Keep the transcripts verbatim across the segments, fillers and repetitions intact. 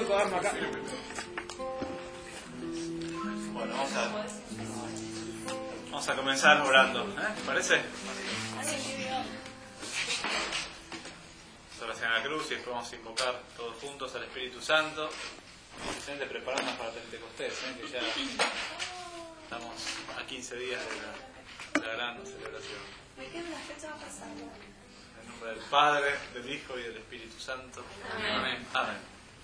cuaderno acá. Bueno, vamos a, vamos a comenzar orando, ¿eh? ¿Te parece? Oración a la cruz y después vamos a invocar todos juntos al Espíritu Santo. Gente, prepararnos para Pentecostés, ¿eh? Que ya estamos a quince días de la, de la gran celebración. ¿De qué la fecha va pasando? En nombre del Padre, del Hijo y del Espíritu Santo. Amén. Amén.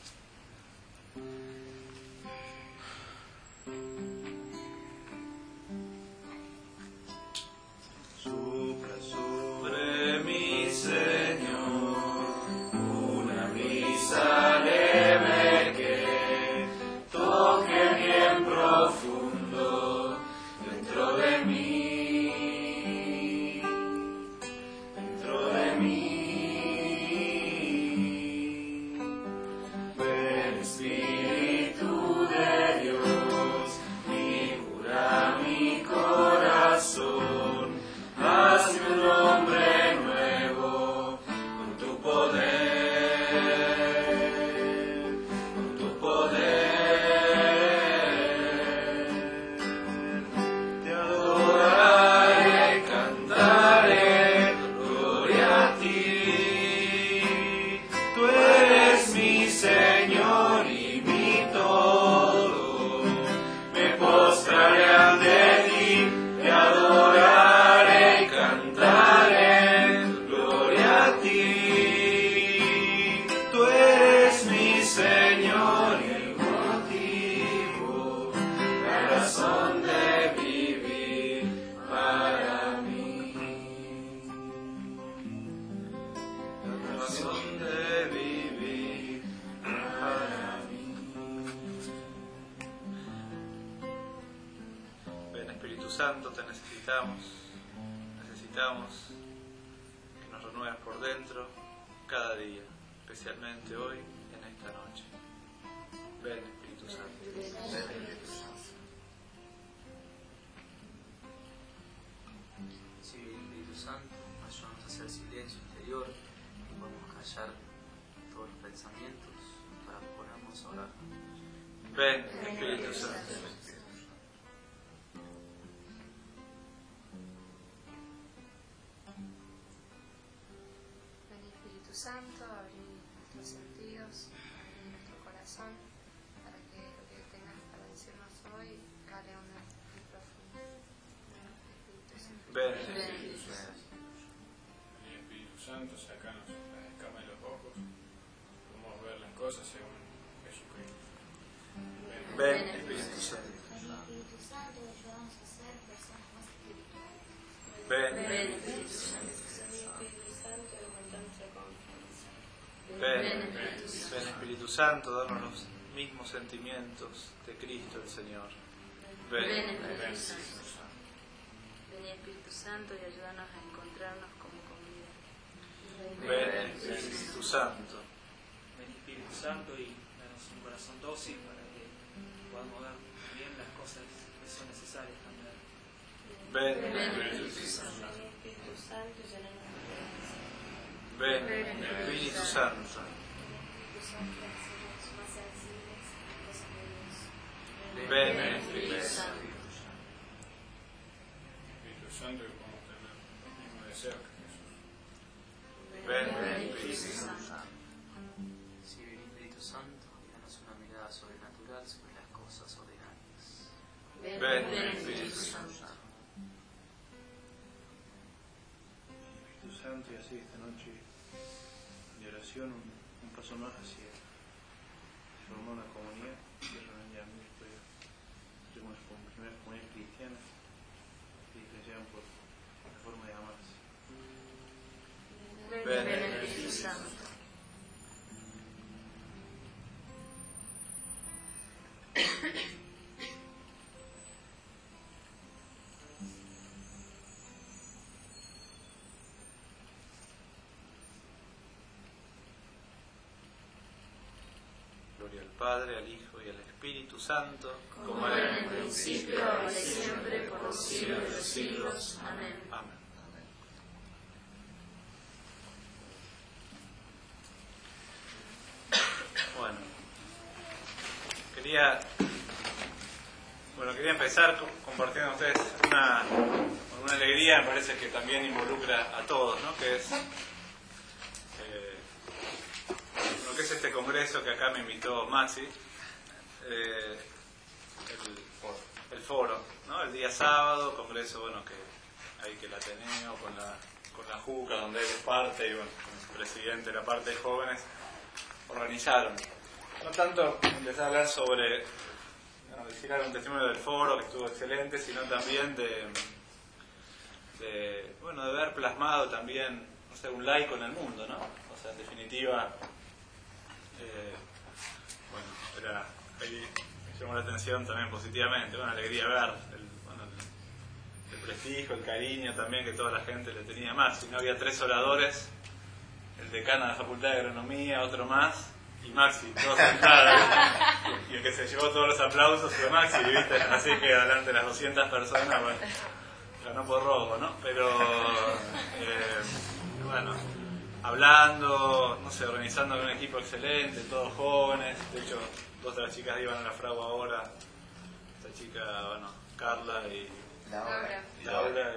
Supla sobre mi Señor una brisa leve que toque bien profundo dentro de mí, dentro de mí. Ven Espíritu de Dios, figura mi corazón. Hazme un hombre nuevo con tu poder, con tu poder. Te adoraré, cantaré, gloria a ti. Tú eres mi Señor y mi todo. Me postraré ante ti, te adoraré. Cantaré, gloria a ti. Tú eres mi Señor y el motivo, la razón de vivir para mí. La razón de vivir para mí. Ven Espíritu Santo, te necesitamos. Necesitamos que nos renueves por dentro cada día, especialmente hoy, en esta noche. Ven, Espíritu Santo. Ven, Espíritu Santo. Sí, Espíritu Santo, ayúdanos a hacer silencio interior y podemos callar todos los pensamientos para ponernos a orar. Ven, Espíritu Santo. Santo, abrir nuestros sentidos, abrir nuestro corazón, para que lo que tengas para decirnos hoy cale una muy profunda. Ven, Espíritu Santo, sacanos las escamas de los ojos, podemos ver las cosas según Jesucristo. ven, Espíritu Santo. Espíritu Santo, ayúdanos a ser personas más espirituales. Ven, Espíritu Santo. Ven, ven Espíritu Santo, danos los mismos sentimientos de Cristo el Señor. Ven, Ven, ven, Espíritu Espíritu Santo. Ven Espíritu Santo y ayúdanos a encontrarnos como comunidad. Ven, Espíritu Santo. Ven Espíritu Santo y danos un corazón dócil para que podamos ver bien las cosas que son necesarias cambiar. Ven, Ven, Espíritu Santo. Espíritu Santo, llénanos de esperanza. Ven, Espíritu Santo. Espíritu Santo, hacernos más sensibles a las cosas de Dios. Ven, Espíritu Santo. Espíritu Santo, que podemos tener el mismo deseo que Jesús. Ven, Espíritu Santo. Sí, ven Espíritu Santo y danos una mirada sobrenatural sobre las cosas ordinarias. Ven, Espíritu Santo. Espíritu Santo, y así esta noche de oración, un, un paso más hacia formar una comunidad que realmente a mí después tenemos como primera comunidad cristiana y que llevan por la forma de amarse. Ven, Espíritu Santo. Gloria al Padre, al Hijo y al Espíritu Santo, como era en el principio, ahora y siempre, por los siglos de los siglos. Amén. Amén. Bueno, Quería, bueno, quería empezar compartiendo con ustedes una, una alegría, me parece que también involucra a todos, ¿no? Que es eh, lo que es este congreso que acá me invitó Maxi, eh, el, el foro, ¿no? El día sábado, congreso, bueno, que hay que el Ateneo con la, con la JUCA, donde él es parte, y bueno, el presidente de la parte de jóvenes, organizaron. No tanto empezar a hablar sobre, no, decir algún testimonio del foro, que estuvo excelente, sino también de, de, bueno, de ver plasmado también, no sé, un laico en el mundo, ¿no? O sea, en definitiva, eh, bueno, era, ahí me llamó la atención también positivamente, una alegría ver el, bueno, el, el prestigio, el cariño también que toda la gente le tenía más. Si no, había tres oradores, el decano de la Facultad de Agronomía, otro más, y Maxi, todos sentados, y el que se llevó todos los aplausos fue Maxi, ¿viste? Así que delante de las doscientas personas, bueno, ganó por robo, ¿no? Pero, eh, bueno, hablando, no sé, organizando un equipo excelente, todos jóvenes, de hecho, dos de las chicas iban a la fragua ahora, esta chica, bueno, Carla y Laura. Laura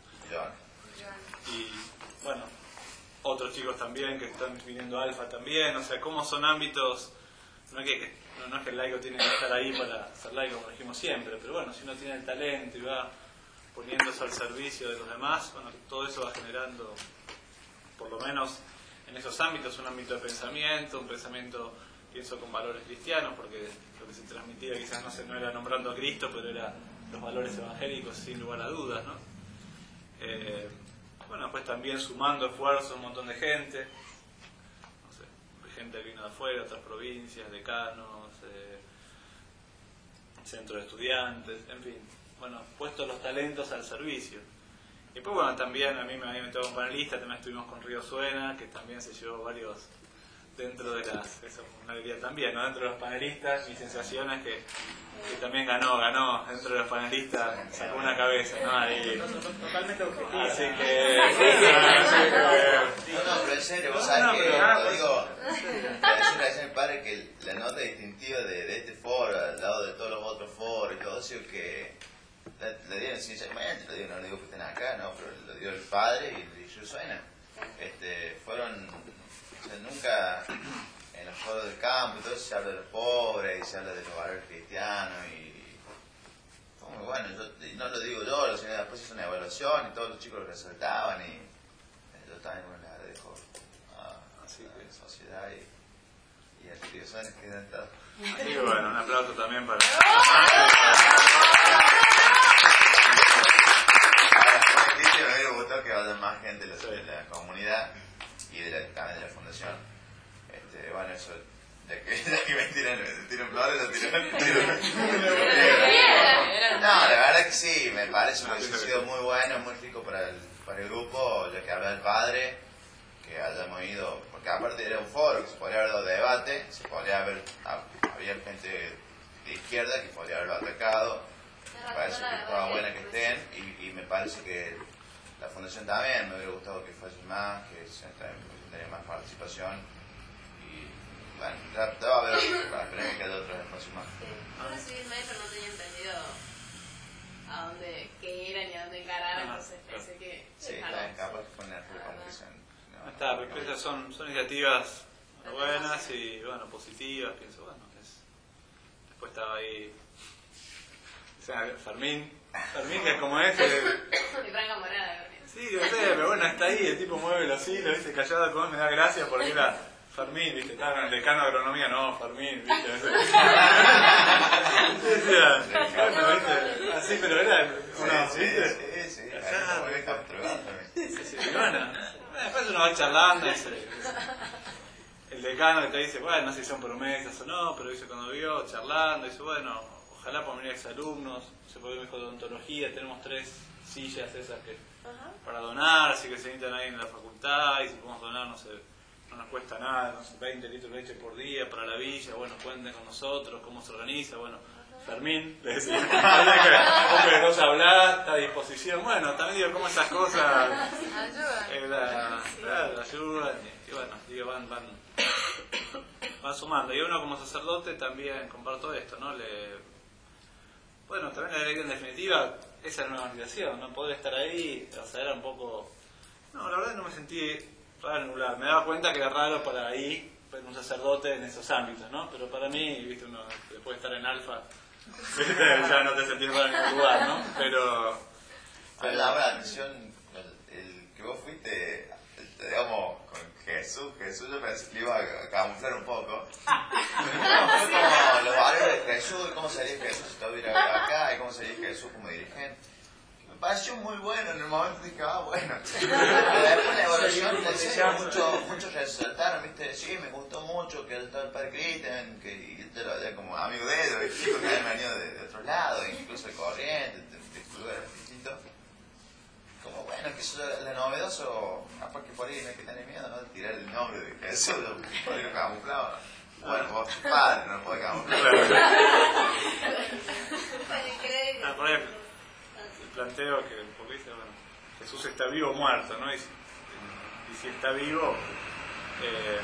y, y, bueno, otros chicos también que están viniendo Alfa también, o sea, cómo son ámbitos, no es que, no, no es que el laico tiene que estar ahí para ser laico, como dijimos siempre, pero bueno, si uno tiene el talento y va poniéndose al servicio de los demás, bueno, todo eso va generando, por lo menos en esos ámbitos, un ámbito de pensamiento, un pensamiento, pienso, con valores cristianos, porque lo que se transmitía quizás no, se, no era nombrando a Cristo, pero era los valores evangélicos sin lugar a dudas, ¿no? Eh, Bueno, después también sumando esfuerzos un montón de gente, no sé, gente que vino de afuera, otras provincias, decanos, eh, centros de estudiantes, en fin, bueno, puestos los talentos al servicio. Y después, bueno, también a mí me había metido un panelista, también estuvimos con Río Suena, que también se llevó varios dentro de las, eso fue una alegría también, ¿no? Dentro de los panelistas, mi sensación es que, que también ganó, ganó, dentro de los panelistas, sacó una cabeza, ¿no? Ahí, Totalmente objetivo. así que, así que, No, no, pero en serio, vos sabés No, que, pero- lo digo, para decirle a mi padre que la nota distintiva de, de este foro, al lado de todos los otros foros y todo eso, que le, le dieron sinceramente, lo digo, no le digo que estén acá, no, pero lo dio el padre y Río Suena. Este, fueron, o sea, nunca en los foros del campo y todo eso se habla de los pobres y se habla de los valores cristianos y fue muy bueno. Yo, y no lo digo yo, lo sé, después hizo una evaluación y todos los chicos lo resaltaban y yo también me la dejo a, así que en sociedad y, y el Río Suena que han estado. así que bueno, un aplauso también para... Me hubiera gustado que vaya más gente de la, de la comunidad y de la, también de la fundación. Este, bueno, eso, ya que, ya que me tiran, me tiran flores, lo tiran. No, la verdad que sí, me parece que ha sido muy bueno, muy rico para el, para el grupo, ya que habla el padre, que hayamos ido, porque aparte era un foro que se podría haber dado debate, se podría haber, había gente de izquierda que podría haberlo atacado. Me parece que estaba buena que estén y, y me parece que la fundación también me hubiera gustado que fuese más, que se tendría más participación y bueno, ya, ya va a haber, esperemos que haya otros espacios más. Yo recibí el mail pero no tenía entendido a dónde, qué eran y a dónde encarar, entonces pensé que... Sí, está bien, capaz que fue una comunicación. No está, pero esas son, son iniciativas buenas y bueno, positivas, pienso, bueno, es, después estaba ahí, o sea, Fermín, Fermín que es como este, Mi franca morada, sí, yo sé, pero bueno, está ahí, el tipo mueve los hilos, viste, callado con, me da gracia porque era Fermín, viste, estaba con el decano de agronomía, no, Fermín, viste, decía, bueno, viste, así, pero era, uno, Sí, viste, sí, sí, hay que capturar también. sí, sí, bueno, después uno va charlando y se, el decano que te dice, bueno, no sé si son promesas o no, pero dice cuando vio, charlando, dice, bueno, ojalá puedan venir exalumnos, se puede ver con odontología, tenemos tres sillas esas que para donar, así que se necesitan ahí en la facultad, y si podemos donar, no sé, no nos cuesta nada, no sé, veinte litros de leche por día para la villa, bueno, cuenten con nosotros, cómo se organiza, bueno, Fermín, le decía, hombre, no se habla, está a disposición, bueno, también digo, cómo esas cosas Ayuda. eh, la, claro, ayudan, y, y bueno, digo, van, van va sumando. Y uno como sacerdote también comparto esto, ¿no? Le, bueno, también la alegría en definitiva, esa era una organización, no poder estar ahí, o sea, era un poco... No, la verdad no me sentí raro en un lugar. Me daba cuenta que era raro para ahí, para un sacerdote en esos ámbitos, ¿no? Pero para mí, viste, uno después de estar en Alfa, ya no te sentís raro en ningún lugar, ¿no? Pero... pero la verdad, la misión, el, el que vos fuiste, el, digamos, con Jesús, Jesús yo pensé que iba a camuflar un poco. Pero fue como los valores de Jesús, y cómo sería Jesús si estuviera acá, y cómo sería Jesús como dirigente. Me pareció muy bueno, en el momento dije, ah, bueno. Pero después la evaluación, le decía mucho, muchos resaltaron, viste, sí, me gustó mucho que estaba el padre Cristian, que y yo lo veía como amigo de ellos, y chicos que habían venido de, de otros lados, incluso de Corrientes, de, de lugares distintos. Como bueno, que eso es lo novedoso, capaz que por ahí no hay que tener miedo, ¿no? De tirar el nombre de Jesús, por ahí lo camuflaba. Bueno, vos sos padre, no podés camuflar. Ah, por ejemplo, el planteo que un poco dice, bueno, Jesús está vivo o muerto, ¿no? Y, y si está vivo, eh,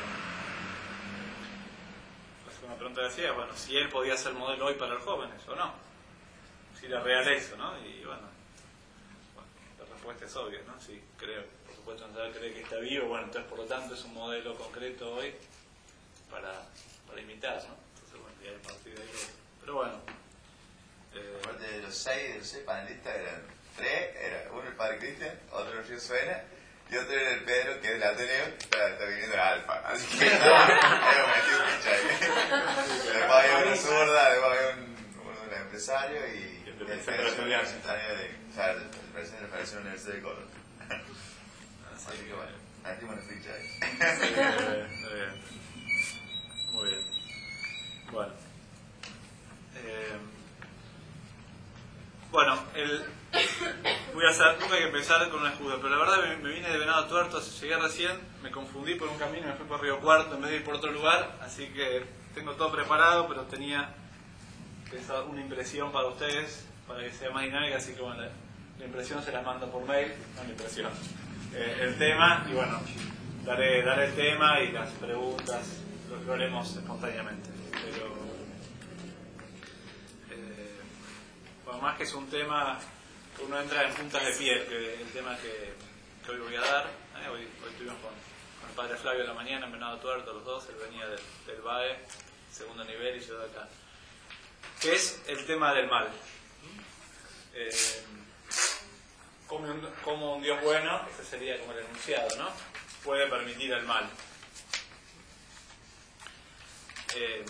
la segunda pregunta decía, bueno, si él podía ser modelo hoy para los jóvenes o no. Si era real eso, ¿no? Y bueno. La respuesta es obvia, ¿no? Sí, creo, por supuesto, no cree que está vivo, bueno, entonces por lo tanto es un modelo concreto hoy para, para imitar, ¿no? Entonces, bueno, ya a partir de ahí. Pero bueno. Eh, Aparte de los seis, de los seis panelistas eran tres, era uno el padre Cristian, otro el Río Suena, y otro era el Pedro, que es el Ateneo, que está, está viniendo de Alfa. Así que no, era metí un pinche ahí. Después había una zurda, después había un, un, un empresario y el Pedro es el representante de, o sea, el presidente de la Federación Universidad de Córdoba. Así que bueno, metimos una ficha ahí. Sí, muy bien. Muy bien. Bueno. Eh, bueno, el, voy a hacer, nunca hay que empezar con una excusa, pero la verdad me, me vine de Venado Tuerto, llegué recién, me confundí por un camino, me fui por Río Cuarto en vez de ir por otro lugar, así que tengo todo preparado, pero tenía una impresión para ustedes, para que sea más dinámica, así que bueno, la impresión se la mando por mail, no la impresión, eh, el tema, y bueno, daré, daré el tema y las preguntas, lo, lo haremos espontáneamente, pero eh, bueno, más que es un tema que uno entra en puntas de pie, que el tema que, que hoy voy a dar, eh, hoy, hoy estuvimos con, con el padre Flavio en la mañana en Venado Tuerto, los dos, él venía del, del B A E, segundo nivel, y yo de acá, que es el tema del mal. Eh, como, un, como un Dios bueno, este sería como el enunciado, ¿no? Puede permitir el mal. Eh,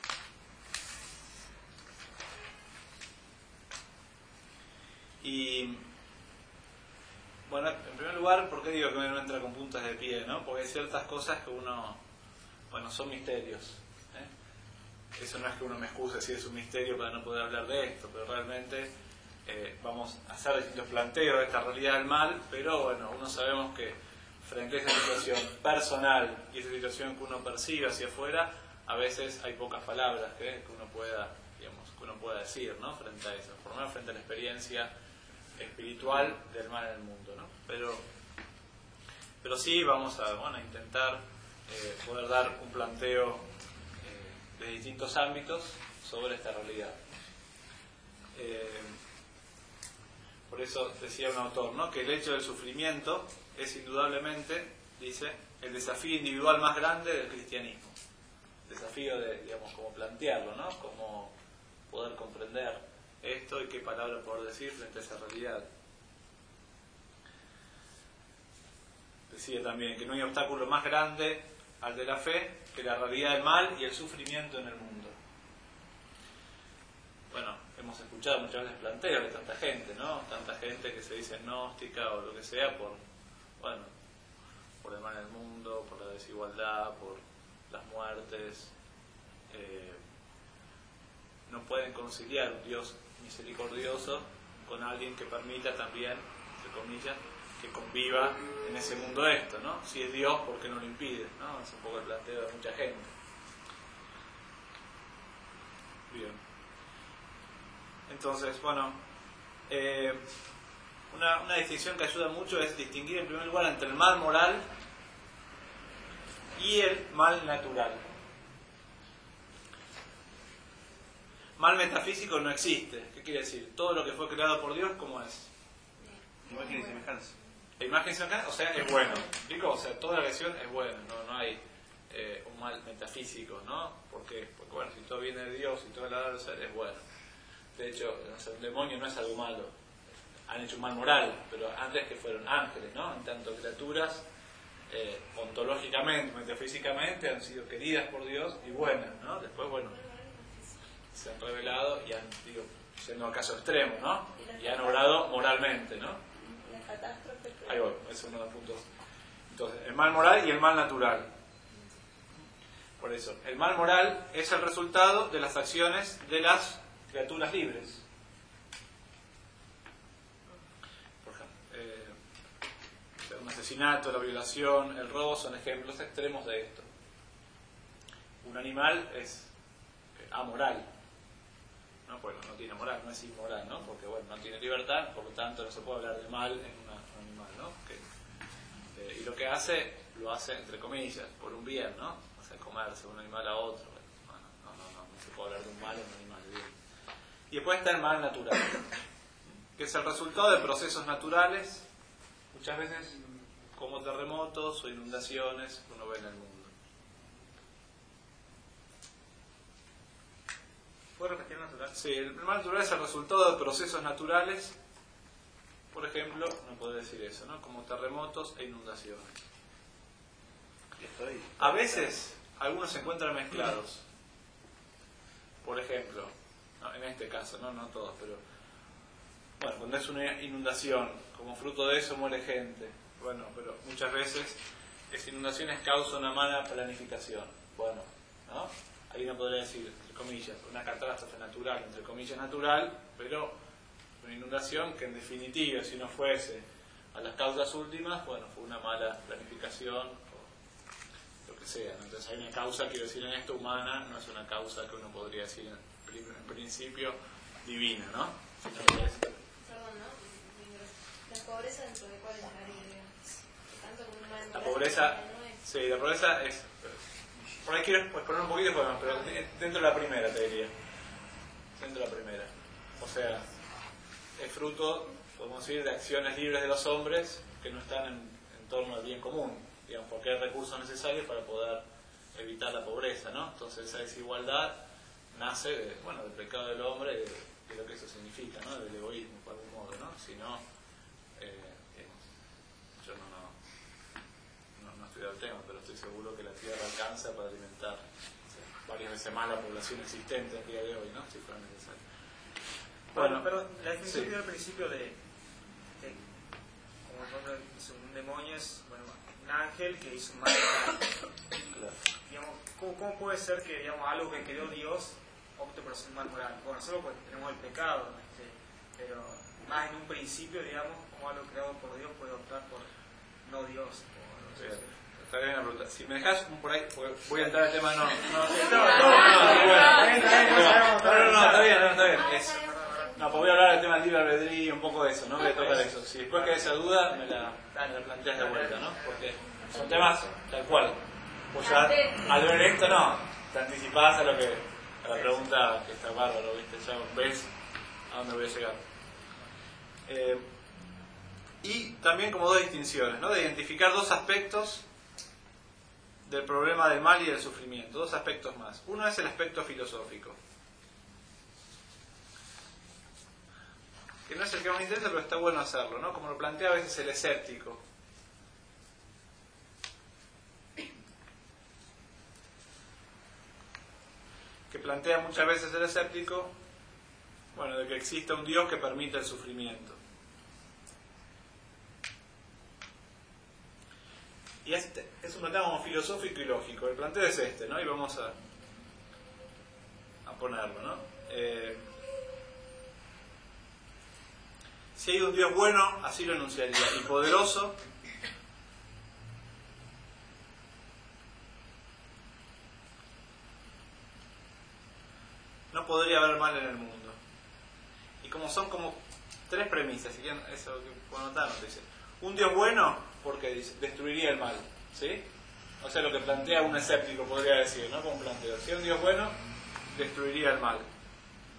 y bueno, en primer lugar, ¿por qué digo que uno entra con puntas de pie, ¿no? Porque hay ciertas cosas que uno, bueno, son misterios. ¿eh? Eso no es que uno me excuse si es un misterio para no poder hablar de esto, pero realmente eh, vamos a hacer distintos planteos de esta realidad del mal, pero bueno, uno sabemos que frente a esa situación personal y esa situación que uno percibe hacia afuera, a veces hay pocas palabras ¿eh? que uno pueda, digamos, que uno pueda decir, ¿no? Frente a eso, por lo menos frente a la experiencia espiritual del mal en el mundo, ¿no? Pero, pero sí vamos a, bueno, a intentar eh, poder dar un planteo eh, de distintos ámbitos sobre esta realidad. Eh, por eso decía un autor, ¿no? Que el hecho del sufrimiento es indudablemente, dice, el desafío individual más grande del cristianismo. Desafío de, digamos, cómo plantearlo, ¿no? Cómo poder comprender esto y qué palabra poder decir frente a esa realidad. Decía también que no hay obstáculo más grande al de la fe que la realidad del mal y el sufrimiento en el mundo. Bueno, hemos escuchado muchas veces planteos de tanta gente, ¿no? Tanta gente que se dice gnóstica o lo que sea por, bueno, por el mal en el mundo, por la desigualdad, por las muertes. Eh, no pueden conciliar un Dios misericordioso con alguien que permita también, entre comillas, que conviva en ese mundo esto, ¿no? Si es Dios, ¿por qué no lo impide? ¿no? Es un poco el planteo de mucha gente. Bien. Entonces, bueno, eh, una, una distinción que ayuda mucho es distinguir en primer lugar entre el mal moral y el mal natural. mal metafísico no existe. ¿Qué quiere decir? Todo lo que fue creado por Dios, ¿cómo es? Imagen y semejanza. La imagen y semejanza, o sea, es bueno. ¿Explico? O sea, toda la creación es buena, no, no hay eh, un mal metafísico, ¿no? ¿Por qué? Porque bueno, si todo viene de Dios y todo el lado del ser es bueno. De hecho, no sé, un demonio no es algo malo. Han hecho un mal moral, pero antes que fueron ángeles, ¿no? En tanto criaturas, eh, ontológicamente, metafísicamente, han sido queridas por Dios y buenas, ¿no? Después, bueno, se han revelado y han, digo, siendo a caso extremo, ¿no? Y han obrado moralmente, ¿no? La catástrofe. Ahí voy, ese es uno de los puntos. Entonces, el mal moral y el mal natural. Por eso, el mal moral es el resultado de las acciones de las criaturas libres. Por ejemplo, eh, un asesinato, la violación, el robo son ejemplos extremos de esto. Un animal es amoral, ¿no? Bueno, no tiene moral, no es inmoral, ¿no? Porque bueno, no tiene libertad, por lo tanto no se puede hablar de mal en una, un animal, ¿no? Que, eh, y lo que hace, lo hace entre comillas, por un bien, ¿no? O sea, comerse un animal a otro. Bueno, no, no, no, no se puede hablar de un mal en un animal de bien. Y después está el mal natural, que es el resultado de procesos naturales, muchas veces como terremotos o inundaciones que uno ve en el mundo. ¿Puedo repetir natural? Sí, el mal natural es el resultado de procesos naturales, por ejemplo, no puedo decir eso, ¿no? Como terremotos e inundaciones. A veces, algunos se encuentran mezclados. Por ejemplo, no, en este caso, no, no todos, pero bueno, cuando es una inundación, como fruto de eso muere gente. Bueno, pero muchas veces esas inundaciones causan una mala planificación. Bueno, ¿no? Ahí uno podría decir, entre comillas, una catástrofe natural, entre comillas natural, pero una inundación que en definitiva, si no fuese a las causas últimas, bueno, fue una mala planificación o lo que sea, ¿no? Entonces hay una causa, quiero decir en esto, humana, no es una causa que uno podría decir en, en principio divina, ¿no? Sino que es... Perdón, ¿no? La pobreza dentro de cuál es la Biblia. Tanto como un mal La pobreza, sí, la pobreza es... Por ahí quiero poner un poquito, pero dentro de la primera te diría. Dentro de la primera. O sea, es fruto, podemos decir, de acciones libres de los hombres que no están en, en torno al bien común. Digamos, porque hay recursos necesarios para poder evitar la pobreza, ¿no? Entonces esa desigualdad nace de, bueno, del pecado del hombre y de, de lo que eso significa, ¿no? Del egoísmo, por algún modo, ¿no? Si no, eh, digamos, yo no, no, no, no estudio el tema, pero estoy seguro que la tierra alcanza para alimentar, o sea, varias veces más la población existente el día de hoy, ¿no? Si fuera necesario. Bueno, pero la definición sí. que dio al principio de, de como el nombre dice, un demonio es, bueno, un ángel que hizo un mal. Claro. Digamos, ¿cómo, ¿cómo puede ser que, digamos, algo que creó Dios opte por hacer un mal moral? Bueno, solo porque tenemos el pecado, este, pero más en un principio, digamos, como algo creado por Dios puede optar por no Dios. Por, no sé, Está bien la pregunta. Si me dejas por ahí, voy a entrar al tema, no. No, no, no, no, no, no, está bien, no, está bien. Es, no, pues voy a hablar del tema del libre albedrío, un poco de eso, ¿no? Voy a tocar eso. Si después queda esa duda, me la, me la planteas de vuelta, ¿no? Porque son temas tal cual. Pues ya, al ver esto, no, te anticipás a lo que, a la pregunta que está bárbaro, ¿viste? Ya ves a dónde voy a llegar. Eh, y también como dos distinciones, ¿no? De identificar dos aspectos del problema del mal y del sufrimiento, dos aspectos más. Uno es el aspecto filosófico, que no es el que más me interesa, pero está bueno hacerlo, ¿no? Como lo plantea a veces el escéptico. Que plantea muchas veces el escéptico, bueno, de que exista un Dios que permita el sufrimiento. Y es, es un planteo como filosófico y lógico. El planteo es este, ¿no? Y vamos a, a ponerlo, ¿no? Eh, si hay un Dios bueno, así lo enunciaría, y poderoso, no podría haber mal en el mundo. Y como son como tres premisas, si quieren, eso que puedo notar, nos dice. Un Dios bueno, porque dice, destruiría el mal, ¿sí? O sea, lo que plantea un escéptico podría decir, ¿no? Como un planteo. Si hay un Dios bueno, destruiría el mal.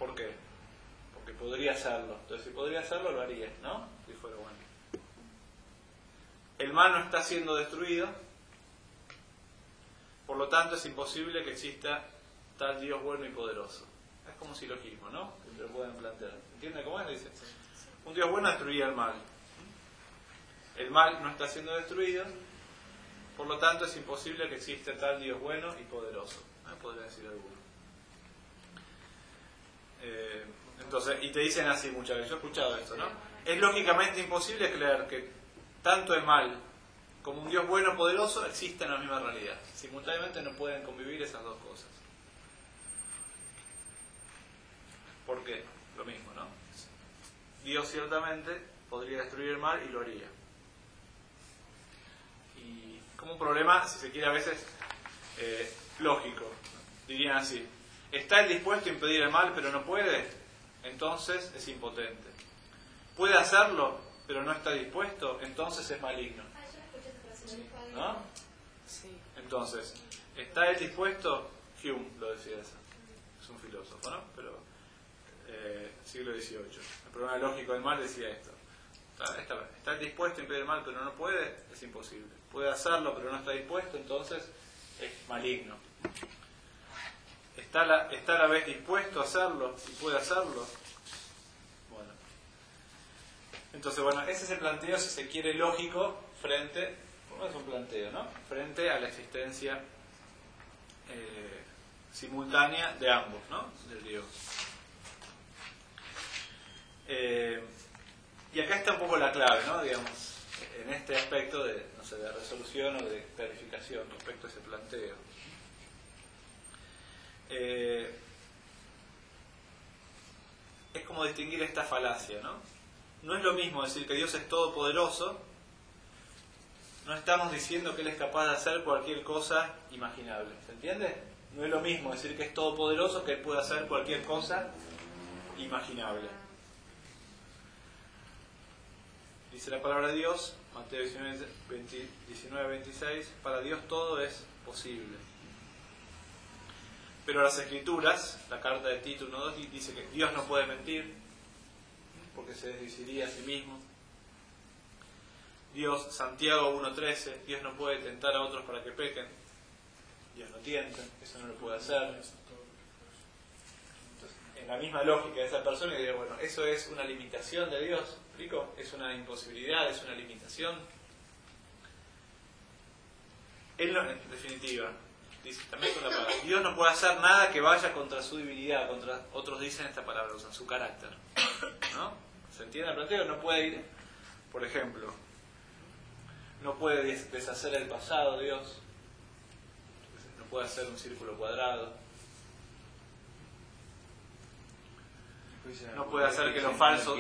¿Por qué? Porque podría hacerlo. Entonces, si podría hacerlo, lo haría, ¿no? Si fuera bueno. El mal no está siendo destruido, por lo tanto es imposible que exista tal Dios bueno y poderoso. Es como silogismo, ¿no? Que lo pueden plantear. ¿Entienden cómo es? Dice, un Dios bueno destruiría el mal. El mal no está siendo destruido, por lo tanto es imposible que exista tal Dios bueno y poderoso. ¿Eh? Podría decir alguno. Eh, entonces, y te dicen así muchas veces, yo he escuchado esto, ¿no? Es lógicamente imposible creer que tanto el mal como un Dios bueno poderoso existen en la misma realidad. Simultáneamente no pueden convivir esas dos cosas. ¿Por qué? Lo mismo, ¿no? Dios ciertamente podría destruir el mal y lo haría. Y como un problema, si se quiere a veces, eh, lógico. Dirían así, ¿está él dispuesto a impedir el mal pero no puede? Entonces es impotente. ¿Puede hacerlo pero no está dispuesto? Entonces es maligno. ¿No? Sí. Entonces, ¿está él dispuesto? Hume lo decía eso. Es un filósofo, ¿no? Pero eh, siglo dieciocho. El problema lógico del mal decía esto. Está, está, está él dispuesto a impedir el mal pero no puede? Es imposible. Puede hacerlo pero no está dispuesto, entonces es maligno. ¿Está, la, ¿Está a la vez dispuesto a hacerlo y puede hacerlo? Bueno. Entonces, bueno, ese es el planteo, si se quiere, lógico frente, no es un planteo, ¿no? Frente a la existencia eh, simultánea de ambos, ¿no? Del Dios. Eh, y acá está un poco la clave, ¿no? Digamos, en este aspecto de, no sé, de resolución o de clarificación respecto a ese planteo. Eh, es como distinguir esta falacia, ¿no? No es lo mismo decir que Dios es todopoderoso, no estamos diciendo que Él es capaz de hacer cualquier cosa imaginable, ¿se entiende? No es lo mismo decir que es todopoderoso que Él puede hacer cualquier cosa imaginable. Dice la palabra de Dios, Mateo diecinueve, veintiséis, para Dios todo es posible. Pero las Escrituras, la carta de Tito uno dos, dice que Dios no puede mentir, porque se desdiciría a sí mismo. Dios, Santiago uno trece, Dios no puede tentar a otros para que pequen. Dios no tienta, eso no lo puede hacer. Entonces, en la misma lógica de esa persona, diría, bueno, eso es una limitación de Dios, ¿explico? Es una imposibilidad, es una limitación. Él no, en definitiva, dice también con la palabra, Dios no puede hacer nada que vaya contra su divinidad, contra, otros dicen esta palabra, usan su carácter, ¿no? ¿Se entiende el planteo? No puede ir, por ejemplo, no puede deshacer el pasado Dios, no puede hacer un círculo cuadrado, no puede hacer que lo falso,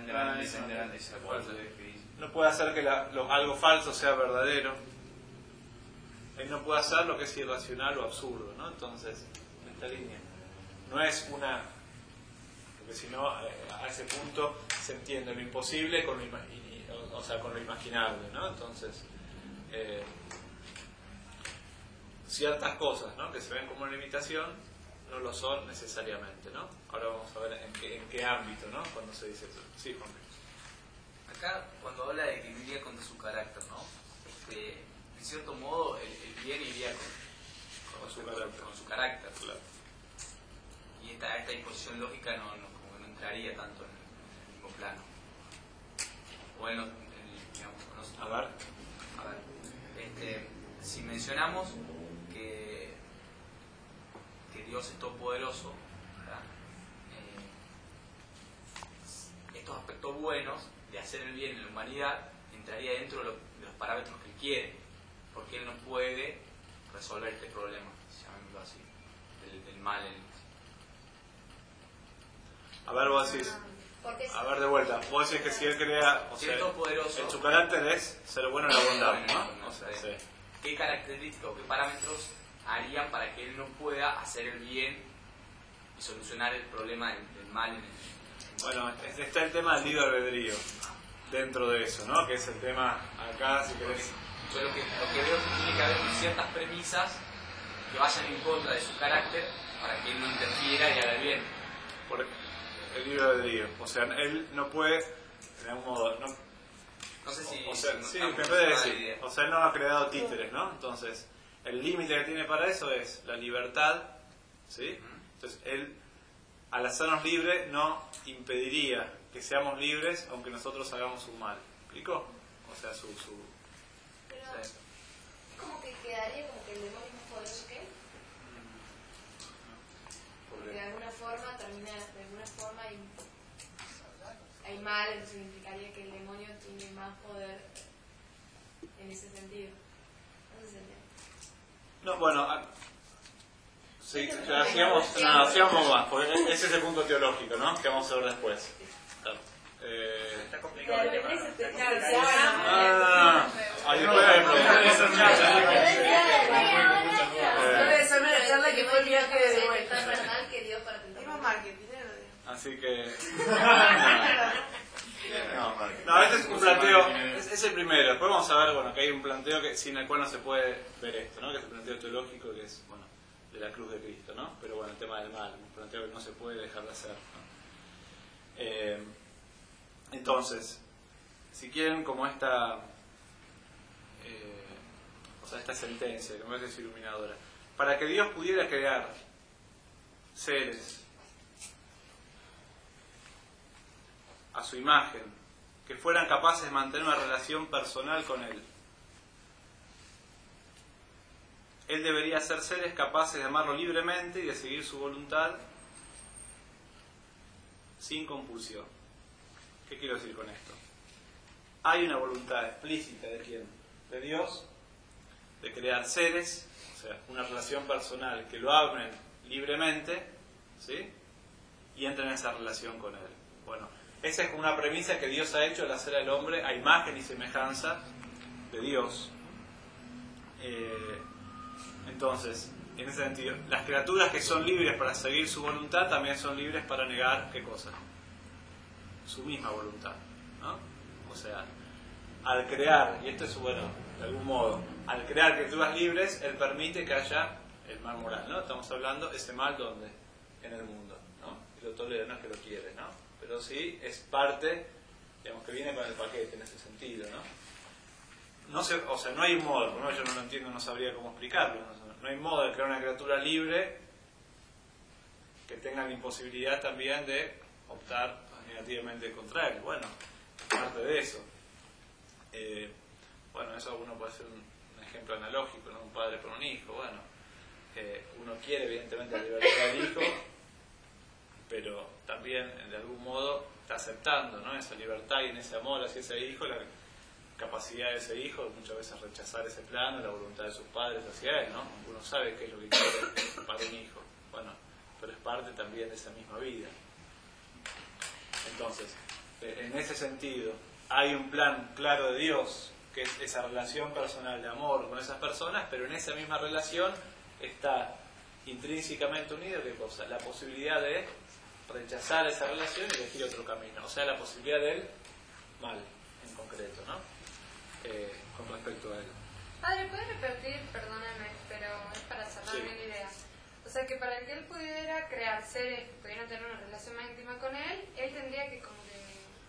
no puede hacer que la, lo, algo falso sea verdadero. Él no puede hacer lo que es irracional o absurdo, ¿no? Entonces, en esta línea, no es una, porque si no, a ese punto se entiende lo imposible con lo, o sea, con lo imaginable, ¿no? Entonces, eh, ciertas cosas, ¿no?, que se ven como una limitación, no lo son necesariamente, ¿no? Ahora vamos a ver en qué, en qué ámbito, ¿no?, cuando se dice eso. Sí, Juan. Acá, cuando habla de que iría contra su carácter, ¿no? Este, en cierto modo, el, el bien iría con, con, con, su, carácter. con su carácter. Claro. Y esta, esta disposición lógica no, no, como no entraría tanto en el, en el mismo plano. Bueno, el, digamos, no, a ver. A ver. Este, si mencionamos que, que Dios es todopoderoso, eh, estos aspectos buenos de hacer el bien en la humanidad entraría dentro de, lo, de los parámetros que Él quiere, porque Él no puede resolver este problema, llamémoslo así, del, del mal. El... A ver, vos decís, a ver de vuelta, vos decís que si Él crea, o sea, en su carácter es ser bueno en la bondad, ¿no? O sea, sí. ¿Qué características o qué parámetros harían para que Él no pueda hacer el bien y solucionar el problema del, del mal en el... Bueno, está el tema del libre albedrío dentro de eso, ¿no? Que es el tema acá, si querés. Yo lo que, lo que veo es que tiene que haber ciertas premisas que vayan en contra de su carácter para que Él no interfiera y haga el bien. por el libre albedrío. O sea, él no puede, de algún modo, no, No sé si... o sea, si sí, notamos me puede una decir, idea. o sea, él no ha creado títeres, ¿no? Entonces, el límite que tiene para eso es la libertad, ¿sí? Entonces, él, al hacernos libres, no impediría que seamos libres aunque nosotros hagamos un mal. ¿Me explico? O sea, su... su Pero sí. es como que quedaría como que el demonio es más poderoso que él. Porque de alguna forma termina, de alguna forma hay, hay mal, entonces implicaría que el demonio tiene más poder en ese sentido. No sé si se entiende. No, bueno, a- sí, ya sigamos, no, sigamos más, porque ese es el punto teológico, ¿no? Que vamos a ver después. Claro. Eh, Está complicado el tema. ¿no? Está Claro, complicado. sí, ahora- no, no, no, no. Ahí después hay problemas. Debe de ser una charla que fue el viaje de Está vuelta. verdad que Dios para tentar. Tenemos marketing, ¿eh? Así que... No, Marco. No, este es un planteo, es, es el primero. Después vamos a ver, bueno, que hay un planteo que, sin el cual no se puede ver esto, ¿no? Que es el planteo teológico, que es, bueno, de la cruz de Cristo, ¿no? Pero bueno, el tema del mal, un planteo que no se puede dejar de hacer, ¿no? Eh, entonces, si quieren, como esta, eh, o sea, esta sentencia, que me parece iluminadora, para que Dios pudiera crear seres a su imagen, que fueran capaces de mantener una relación personal con Él. Él debería ser seres capaces de amarlo libremente y de seguir su voluntad sin compulsión. ¿Qué quiero decir con esto? Hay una voluntad explícita de quién? De Dios, de crear seres, o sea, una relación personal que lo abren libremente, ¿sí? Y entren en esa relación con Él. Bueno, esa es una premisa que Dios ha hecho al hacer al hombre a imagen y semejanza de Dios. Eh, entonces, en ese sentido, las criaturas que son libres para seguir su voluntad también son libres para negar, ¿qué cosa? Su misma voluntad, ¿no? O sea, al crear, y esto es bueno, de algún modo, al crear criaturas libres, Él permite que haya el mal moral, ¿no? Estamos hablando, ese mal, ¿dónde? En el mundo, ¿no? Y lo tolera, no es que lo quiere, ¿no? Pero sí es parte, digamos, que viene con el paquete en ese sentido, ¿no? No sé, o sea, no hay modo, ¿no? Yo no lo entiendo, no sabría cómo explicarlo. No, no hay modo de crear una criatura libre que tenga la imposibilidad también de optar negativamente contra él. Bueno, es parte de eso. Eh, bueno, eso uno puede ser un, un ejemplo analógico, ¿no? Un padre con un hijo. Bueno, eh, uno quiere evidentemente la libertad del hijo, pero también de algún modo está aceptando, ¿no? Esa libertad y en ese amor hacia ese hijo, la capacidad de ese hijo muchas veces rechazar ese plano, la voluntad de sus padres hacia él, ¿no? Uno sabe qué es lo que quiere para un hijo, bueno, pero es parte también de esa misma vida. Entonces, en ese sentido, hay un plan claro de Dios, que es esa relación personal de amor con esas personas, pero en esa misma relación está intrínsecamente unido, ¿qué cosa? La posibilidad de rechazar esa relación y elegir otro camino, o sea, la posibilidad del mal en concreto, ¿no? Eh, con respecto a él. Padre, ¿puedes repetir? Perdóname, pero es para cerrar Sí. bien la idea. O sea, que para que él pudiera crear seres que pudieran tener una relación más íntima con él, él tendría que como que...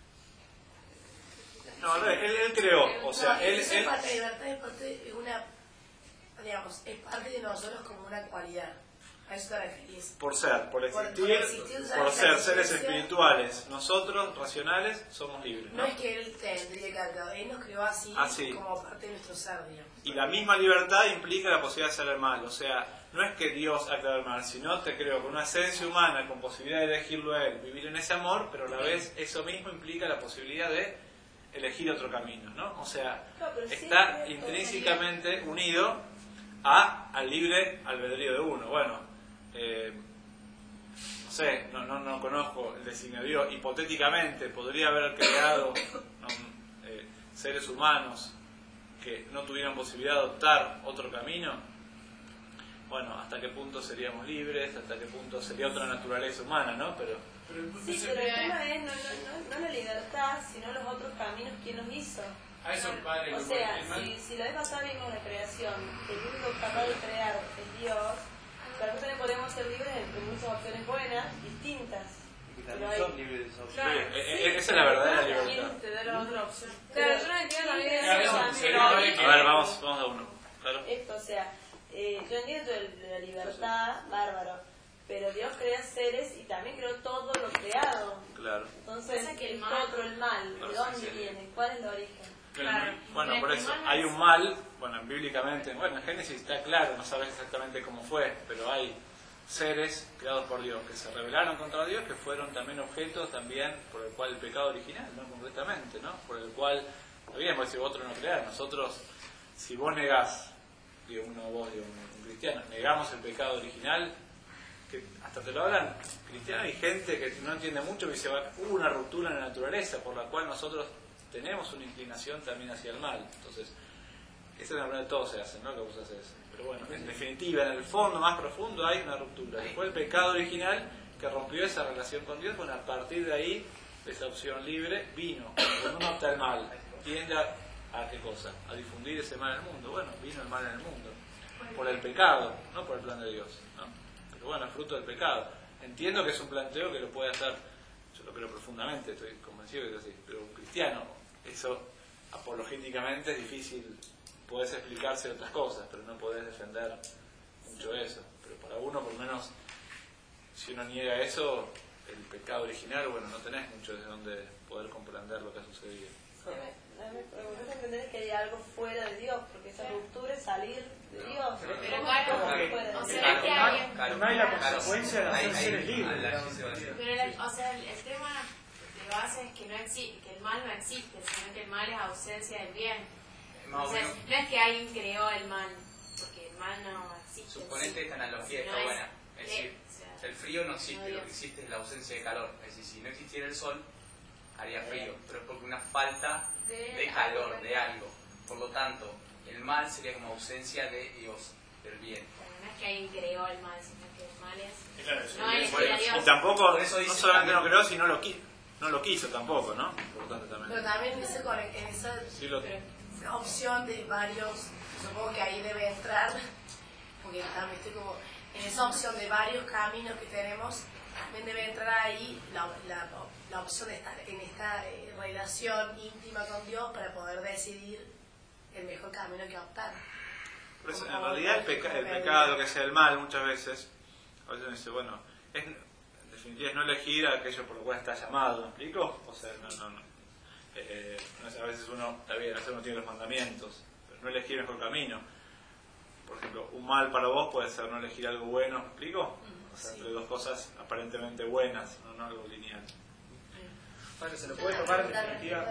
No, no, él, él creó, o sea, él... Esa él parte de libertad es parte, es una, digamos, es parte de nosotros como una cualidad. A eso te referís. por ser, por Por- existir, por existir, o sea, por la ser seres existencia- espirituales, nosotros, racionales, somos libres, No ¿no? es que él tendría que actuar, él nos creó así, Así. como parte de nuestro ser, digamos. Y la misma libertad implica la posibilidad de hacer el mal. O sea, no es que Dios ha creado el mal, sino te creo con una esencia humana, con posibilidad de elegirlo a Él, vivir en ese amor, pero a la vez eso mismo implica la posibilidad de elegir otro camino, ¿no? O sea, No, pero sí, está pero intrínsecamente unido a, al libre albedrío de uno. Bueno, eh, no sé, no, no, no conozco el designio de Dios. Hipotéticamente podría haber creado ¿no? eh, seres humanos que no tuvieran posibilidad de adoptar otro camino. Bueno, ¿hasta qué punto seríamos libres? ¿Hasta qué punto sería otra naturaleza humana, no? Pero Pero el punto Sí, es pero el el- tema es no, no, no, no la libertad, sino los otros caminos que nos hizo. a eso el padre O lo sea, el mal- si, si la vez pasada vimos la creación, que el único capaz de crear es Dios, pero nosotros también podemos ser libres de muchas opciones buenas, distintas. Y también son libres de esa opción. Sí, eh, eh, esa es la verdadera libertad. Te da la otra opción. Claro, yo no entiendo la vida Claro, de eso, eso. sería pero- lo que- A ver, vamos, vamos a uno. Claro. Esto, o sea, eh, yo entiendo el de la libertad, bárbaro, pero Dios crea seres y también creó todo lo creado. Claro. Entonces, Pasa que el el mal- otro, el mal, ¿de No, dónde sí, sí. viene? ¿Cuál es el origen? Claro. Bueno, por El eso mal hay es- un mal, bueno, bíblicamente, bueno, en Génesis está claro, no sabes exactamente cómo fue, pero hay seres creados por Dios que se rebelaron contra Dios, que fueron también objetos también por el cual el pecado original, ¿no? Concretamente, ¿no? Por el cual, está bien, vos decís, otros no crearon, nosotros, si vos negás, digo uno vos, digo un, un cristiano, negamos el pecado original, que hasta te lo hablan cristianos y gente que no entiende mucho, que dice, va, hubo una ruptura en la naturaleza por la cual nosotros tenemos una inclinación también hacia el mal. Entonces, esa es la manera de todo se hace, ¿no? Lo que vos haces. Pero bueno, en definitiva, en el fondo más profundo hay una ruptura. Después el pecado original que rompió esa relación con Dios, bueno, a partir de ahí, de esa opción libre, vino. Cuando uno opta el mal, tiende a, a qué cosa? A difundir ese mal en el mundo. Bueno, vino el mal en el mundo. Por el pecado, no por el plan de Dios, ¿no? Pero bueno, es fruto del pecado. Entiendo que es un planteo que lo puede hacer, yo lo creo profundamente, estoy convencido que es así, pero un cristiano, eso apologéticamente es difícil, podés explicarse otras cosas, pero no podés defender mucho eso. Pero para uno, por lo menos, si uno niega eso, el pecado original, bueno, no tenés mucho desde donde poder comprender lo que ha sucedido. Vos entendés que hay algo fuera de Dios, porque esa ruptura es salir de Dios. Pero ¿Cómo claro, es porque- fuera de o Dios? sea, que hay- No hay la consecuencia de Hay- hacer hay- seres libres. hay- hay- Pero el, o sea, el, el tema de base es que no existe, que el mal no existe, sino que el mal es ausencia del bien. Más O o sea, menos, no es que alguien creó el mal, porque el mal no existe. en suponete sí. esta analogía No está es- buena. Es decir, o sea, el frío no existe, no lo Dios. que existe es la ausencia de calor. Es decir, si no existiera el sol, haría frío, pero es porque una falta de calor, de algo. Por lo tanto, el mal sería como ausencia de Dios, del bien. Bueno, no es que alguien creó el mal, sino que el mal es. Claro, eso No es Bueno, que Dios. y tampoco, Por eso no dice solamente no también- creó, sino lo, qui- no lo quiso tampoco, ¿no? Importante Pero también. también en, ese, conec- en esa Sí lo, opción de varios, supongo que ahí debe entrar, porque también estoy como, en esa opción de varios caminos que tenemos, también debe entrar ahí la, la, la opción de estar en esta eh, relación íntima con Dios para poder decidir el mejor camino que optar. por eso, en Como realidad el, peca- el como pecado, que sea el mal, muchas veces, a veces uno dice, bueno, es, en definitiva es no elegir aquello por lo cual está llamado, ¿me explico? O sea, no, no, no. Eh, no sé, a veces uno, está bien, a veces uno tiene los mandamientos, pero no elegir el mejor camino. Por ejemplo, un mal para vos puede ser no elegir algo bueno, ¿me explico? O sea, Sí. entre dos cosas aparentemente buenas, no, no algo lineal. Padre, se lo puede tomar en definitiva.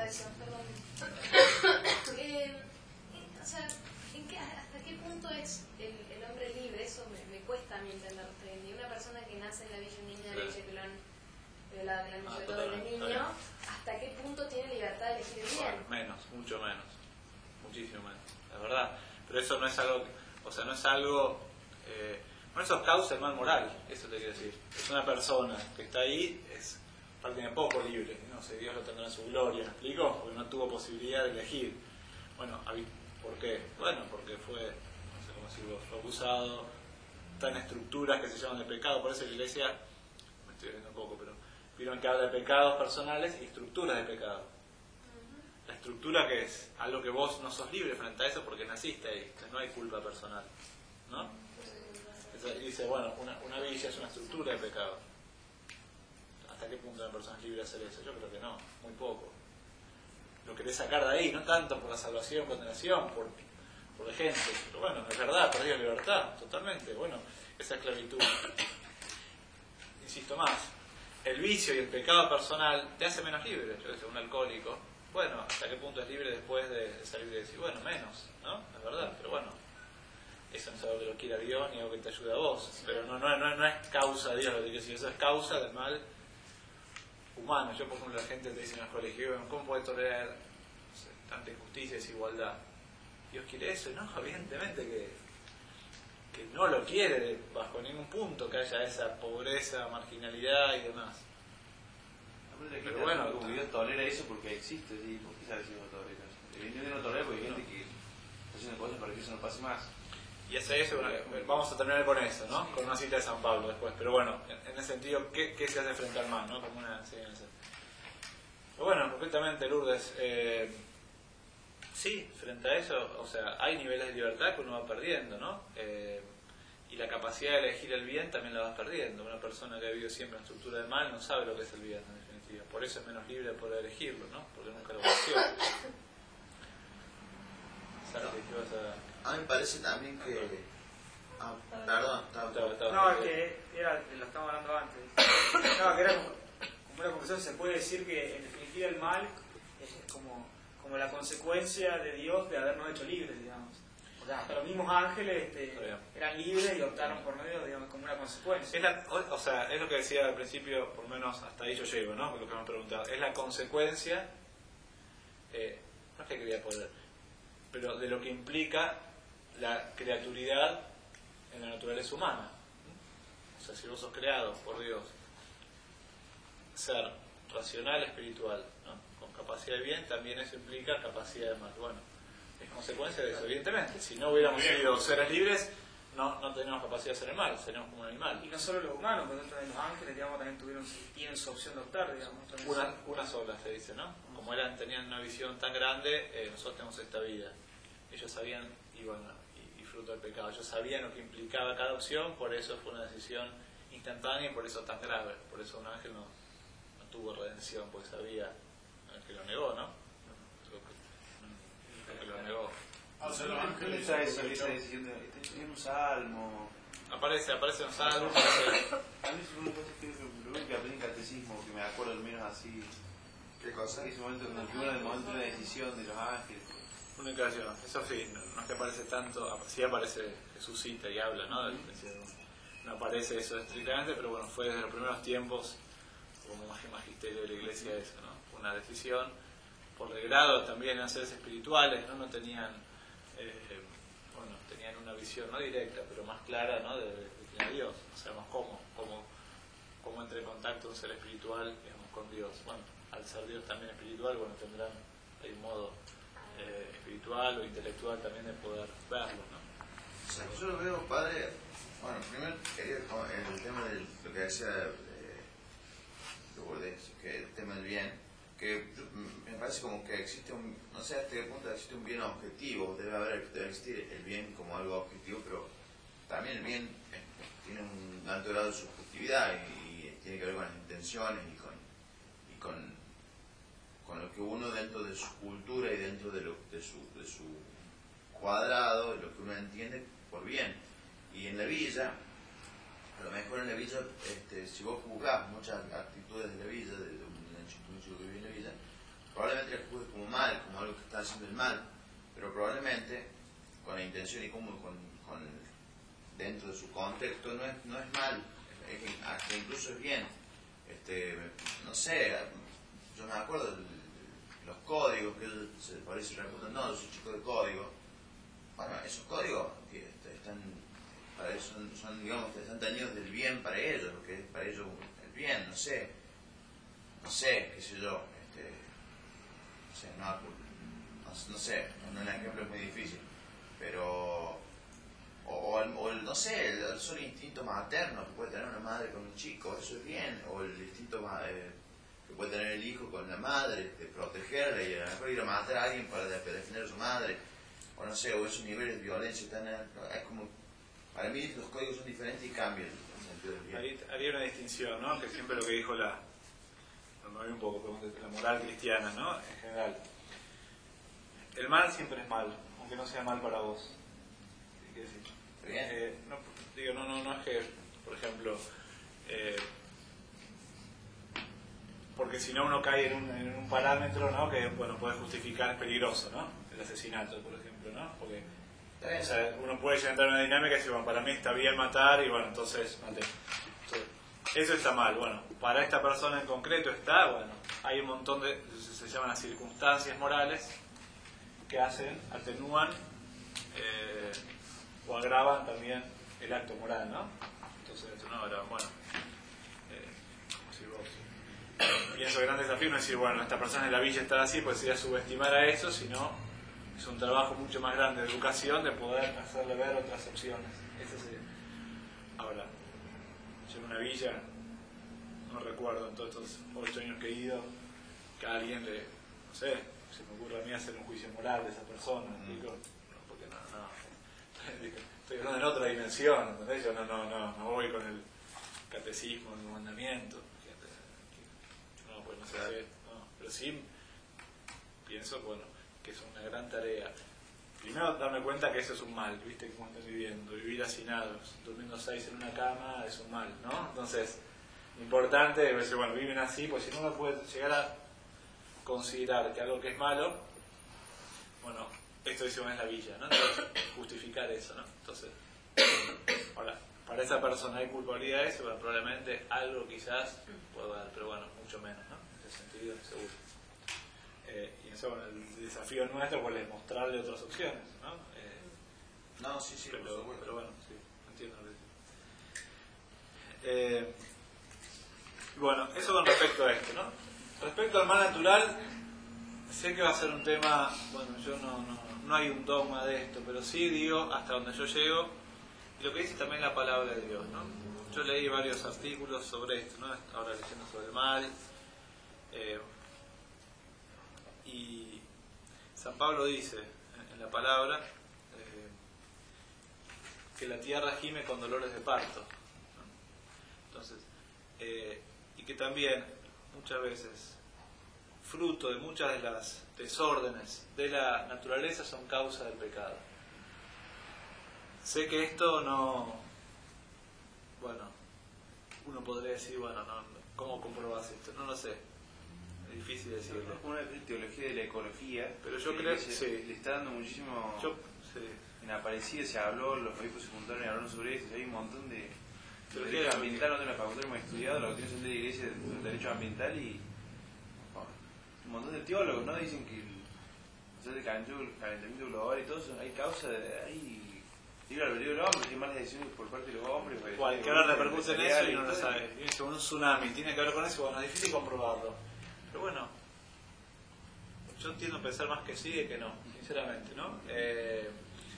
Eh, o sea, ¿en qué- ¿hasta qué punto es el, el hombre libre? Eso me, me cuesta a mí entender. Y una persona que nace en la Villa Niña de Leche, que lo han violado, le han Ah, hecho todo de totalmente, niño, está ¿hasta qué punto tiene libertad de elegir el bien? Bueno, menos, mucho menos, muchísimo menos, la verdad. Pero eso no es algo, o sea, no es algo, eh, no eso causa el mal moral, eso te quiero decir. Es una persona que está ahí, es prácticamente poco libre, no sé, Dios lo tendrá en su gloria, ¿me explico? Porque no tuvo posibilidad de elegir. Bueno, ¿por qué? Bueno, porque fue, no sé cómo decirlo, fue abusado, está en estructuras que se llaman de pecado, por eso la iglesia, me estoy viendo un poco, pero vieron que habla de pecados personales y estructuras de pecado. La estructura que es algo que vos no sos libre frente a eso porque naciste ahí, que no hay culpa personal, ¿no? Eso dice, bueno, una, una villa es una estructura de pecado. ¿Hasta qué punto una persona es libre de hacer eso? Yo creo que no, muy poco. Lo querés sacar de ahí, no tanto por la salvación, condenación, por, por ejemplo, pero bueno, es verdad, perdió libertad, totalmente, bueno, esa esclavitud. Insisto más, el vicio y el pecado personal te hace menos libre, yo que sé, un alcohólico, bueno, ¿hasta qué punto es libre después de, de salir de decir, bueno, menos, ¿no? Es verdad, pero bueno, eso no es algo que lo quiera Dios ni algo que te ayude a vos, pero no, no, no, no es causa de Dios lo que quiero decir, eso es causa del mal humano. Yo, por ejemplo, la gente te dice en los colegios, ¿cómo puede tolerar, no sé, tanta injusticia y desigualdad? Dios quiere eso, no, evidentemente que, que no lo quiere bajo ningún punto que haya esa pobreza, marginalidad y demás. Pero bueno, como Dios tolera eso porque existe, ¿sí? ¿Por qué sabe si no tolera eso? Evidentemente no tolera porque hay gente que está haciendo cosas para que eso no pase más. y hace eso, bueno, vamos a terminar con eso, ¿no? Con una cita de San Pablo después. Pero bueno, en, en ese sentido, ¿qué, ¿qué se hace frente al mal, ¿no? Como una enseñanza. Pero bueno, concretamente, Lourdes, eh, sí, frente a eso, o sea, hay niveles de libertad que uno va perdiendo, ¿no? Eh, y la capacidad de elegir el bien también la vas perdiendo. Una persona que ha vivido siempre en estructura de mal no sabe lo que es el bien, en definitiva. Por eso es menos libre de poder elegirlo, ¿no? Porque nunca lo conoció. ¿Sabes qué vas a...? A mí me parece también que... Ah, perdón, estaba... Estaba- estaba- No, es que era, lo estábamos hablando antes. No, que era como, como una conclusión, se puede decir que en definitiva el mal es como, como la consecuencia de Dios de habernos hecho libres, digamos. O sea, hasta los mismos ángeles este, eran libres y optaron por medio, digamos, como una consecuencia. Es la, o, o sea, es lo que decía al principio, por lo menos hasta ahí yo llego, ¿no? Lo que me han preguntado. Es la consecuencia, eh, no es que quería poder, pero de lo que implica la creaturidad en la naturaleza humana. O sea, si vos sos creado por Dios, ser racional, espiritual, ¿no? Con capacidad de bien, también eso implica capacidad de mal. Bueno, es consecuencia de eso, evidentemente. Si no hubiéramos sido seres libres, no, no tenemos capacidad de hacer el mal, seremos como un animal. Y no solo los humanos, pero también los ángeles, digamos, también tuvieron, tienen su opción de optar, digamos. También Una, una sola se dice, ¿no? Como eran, tenían una visión tan grande, eh, nosotros tenemos esta vida. Ellos sabían, y bueno, y, y fruto del pecado, ellos sabían lo que implicaba cada opción, por eso fue una decisión instantánea y por eso tan grave. Por eso un ángel no, no tuvo redención, porque sabía que lo negó, ¿no? Que lo negó. O sea, los ángeles está eso que está diciendo, está en un salmo. Aparece, aparece en salmo, aparece... A mí es una cosa que lo único que aprendí en catecismo, que me acuerdo al menos así. ¿Qué cosa? Ese momento, cuando figura el momento de la decisión de los ángeles. Una declaración, eso sí, no, no es que aparece tanto, sí aparece, resucita y habla, ¿no? No aparece eso estrictamente, pero bueno, fue desde los primeros tiempos como magisterio de la iglesia eso, ¿no? Una decisión por el grado también en seres espirituales, ¿no? No tenían, eh, bueno, tenían una visión no directa, pero más clara, ¿no? De, de quién era Dios, no sabemos cómo, cómo, cómo entre en contacto un ser espiritual, digamos, con Dios. Bueno, al ser Dios también espiritual, bueno, tendrán de un modo eh, espiritual o intelectual también de poder verlo, ¿no? O sea, yo lo veo, padre, bueno, primero quería en el tema de lo que decía eh, Lourdes, que el tema del bien, que yo, me parece como que existe un, no sé hasta qué punto existe un bien objetivo, debe haber, debe existir el bien como algo objetivo, pero también el bien eh, tiene un alto grado de subjetividad y, y tiene que ver con las intenciones y con, y con, con lo que uno dentro de su cultura y dentro de, lo, de, su, de su cuadrado, de lo que uno entiende por bien. Y en la villa, a lo mejor en la villa, este, si vos juzgás muchas actitudes de la villa, de, de un chico que vive en la villa, probablemente la juzgues como mal, como algo que está haciendo el mal, pero probablemente con la intención y como con, con dentro de su contexto no es, no es mal, es que hasta incluso es bien. Este, no sé, yo me acuerdo de los códigos que ellos se parece reputan, no, yo soy chico de código. Bueno, esos códigos que están, para ellos son, son, digamos, que están teñidos del bien para ellos, lo que es para ellos el bien, no sé, no sé, qué sé yo, este, no sé, no, no, no sé, un ejemplo es muy difícil, pero, o, o, el, o el, no sé, el, el solo instinto materno que puede tener una madre con un chico, eso es bien, o el instinto eh, que puede tener el hijo con la madre, de protegerla y a lo mejor ir a matar a alguien para defender a su madre, o no sé, o esos niveles de violencia tan, es como, para mí los códigos son diferentes y cambian el sentido del bien. Ahí haría una distinción, ¿no? Que siempre lo que dijo la, no me voy un poco, la moral cristiana, ¿no? En general, el mal siempre es mal, aunque no sea mal para vos. ¿Qué quiere decir? Bien. Eh, no, digo, no, no, no es que, por ejemplo, eh, porque si no uno cae en un, en un parámetro, ¿no? Que, bueno, puede justificar, es peligroso, ¿no? El asesinato, por ejemplo, ¿no? Porque, o sea, uno puede llegar a entrar en una dinámica y decir, bueno, para mí está bien matar y, bueno, entonces maté. Entonces, eso está mal. Bueno, para esta persona en concreto está, bueno, hay un montón de, se llaman las circunstancias morales que hacen, atenúan eh, o agravan también el acto moral, ¿no? Entonces, esto no agravan, bueno. Eh, si vos pienso que el gran desafío no es decir, bueno, esta persona en la villa está así, pues sería subestimar a eso, sino es un trabajo mucho más grande de educación de poder hacerle ver otras opciones. Ese sería. Ahora, yo en una villa, no recuerdo en todos estos ocho años que he ido, que a alguien le, no sé, se me ocurre a mí hacer un juicio moral de esa persona, mm. digo, no, porque no, no, estoy hablando en otra dimensión, ¿entendés? Yo no, no, no, no voy con el catecismo, el mandamiento, no, pues no sé qué, no, pero sí pienso, bueno, que es una gran tarea. Primero, darme cuenta que eso es un mal, ¿viste? Cómo están viviendo, vivir hacinados, durmiendo seis en una cama es un mal, ¿no? Entonces, importante, decir, bueno, viven así, pues si uno puede llegar a considerar que algo que es malo, bueno, esto decimos es la villa, ¿no? Entonces, justificar eso, ¿no? Entonces, ahora, para esa persona hay culpabilidad, eso, bueno, probablemente algo quizás pueda dar, pero bueno, mucho menos, ¿no? En ese sentido, seguro. Eh, y eso, bueno, el desafío nuestro pues, es mostrarle otras opciones, ¿no? Eh, no, sí, sí, pero, por pero bueno, sí, entiendo lo que eh, bueno, eso con respecto a esto, ¿no? Respecto al mal natural, sé que va a ser un tema, bueno, yo no, no, no hay un dogma de esto, pero sí digo hasta donde yo llego, y lo que dice también la palabra de Dios, ¿no? Yo leí varios artículos sobre esto, ¿no? Ahora leyendo sobre el mal, eh, y San Pablo dice en la palabra eh, que la tierra gime con dolores de parto, ¿no? Entonces, eh, y que también muchas veces fruto de muchas de las desórdenes de la naturaleza son causa del pecado. Sé que esto no, bueno, uno podría decir, bueno, no, ¿cómo comprobás esto? No lo sé. Es difícil decirlo. Es como una teología de la ecología, pero yo creo que sí. Le está dando muchísimo. Yo, sí. En Aparecida se habló, los obispos se juntaron y hablaron sobre eso. Hay un montón de. Pero derecho ambiental, no tengo la facultad, hemos estudiado la doctrina de la iglesia del derecho ambiental y. Bueno, un montón de teólogos, ¿no? Dicen que el, el calentamiento global y todo eso, hay causa de. Hay, libre albedrío del hombre, hay malas decisiones por parte de los hombres. Igual, que ahora repercute en eso y no lo sabe. Según un tsunami, tiene que ver con eso, bueno, es difícil comprobarlo. Pero bueno, yo entiendo pensar más que sí que que no, sinceramente, ¿no? Eh,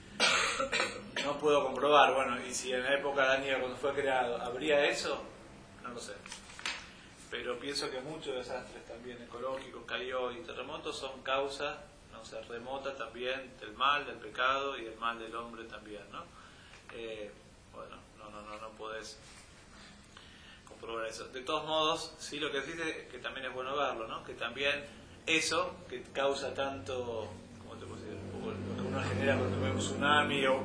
no puedo comprobar, bueno, y si en la época de Daniel, cuando fue creado, ¿habría eso? No lo sé. Pero pienso que muchos desastres también ecológicos que hay hoy y terremotos son causa, no sé, remota también del mal, del pecado y del mal del hombre también, ¿no? Eh, bueno, no, no, no, no podés comprobar eso. De todos modos, sí lo que dice que también es bueno verlo, ¿no? Que también eso que causa tanto, ¿cómo te puedo decir? Lo que uno genera cuando ve un tsunami o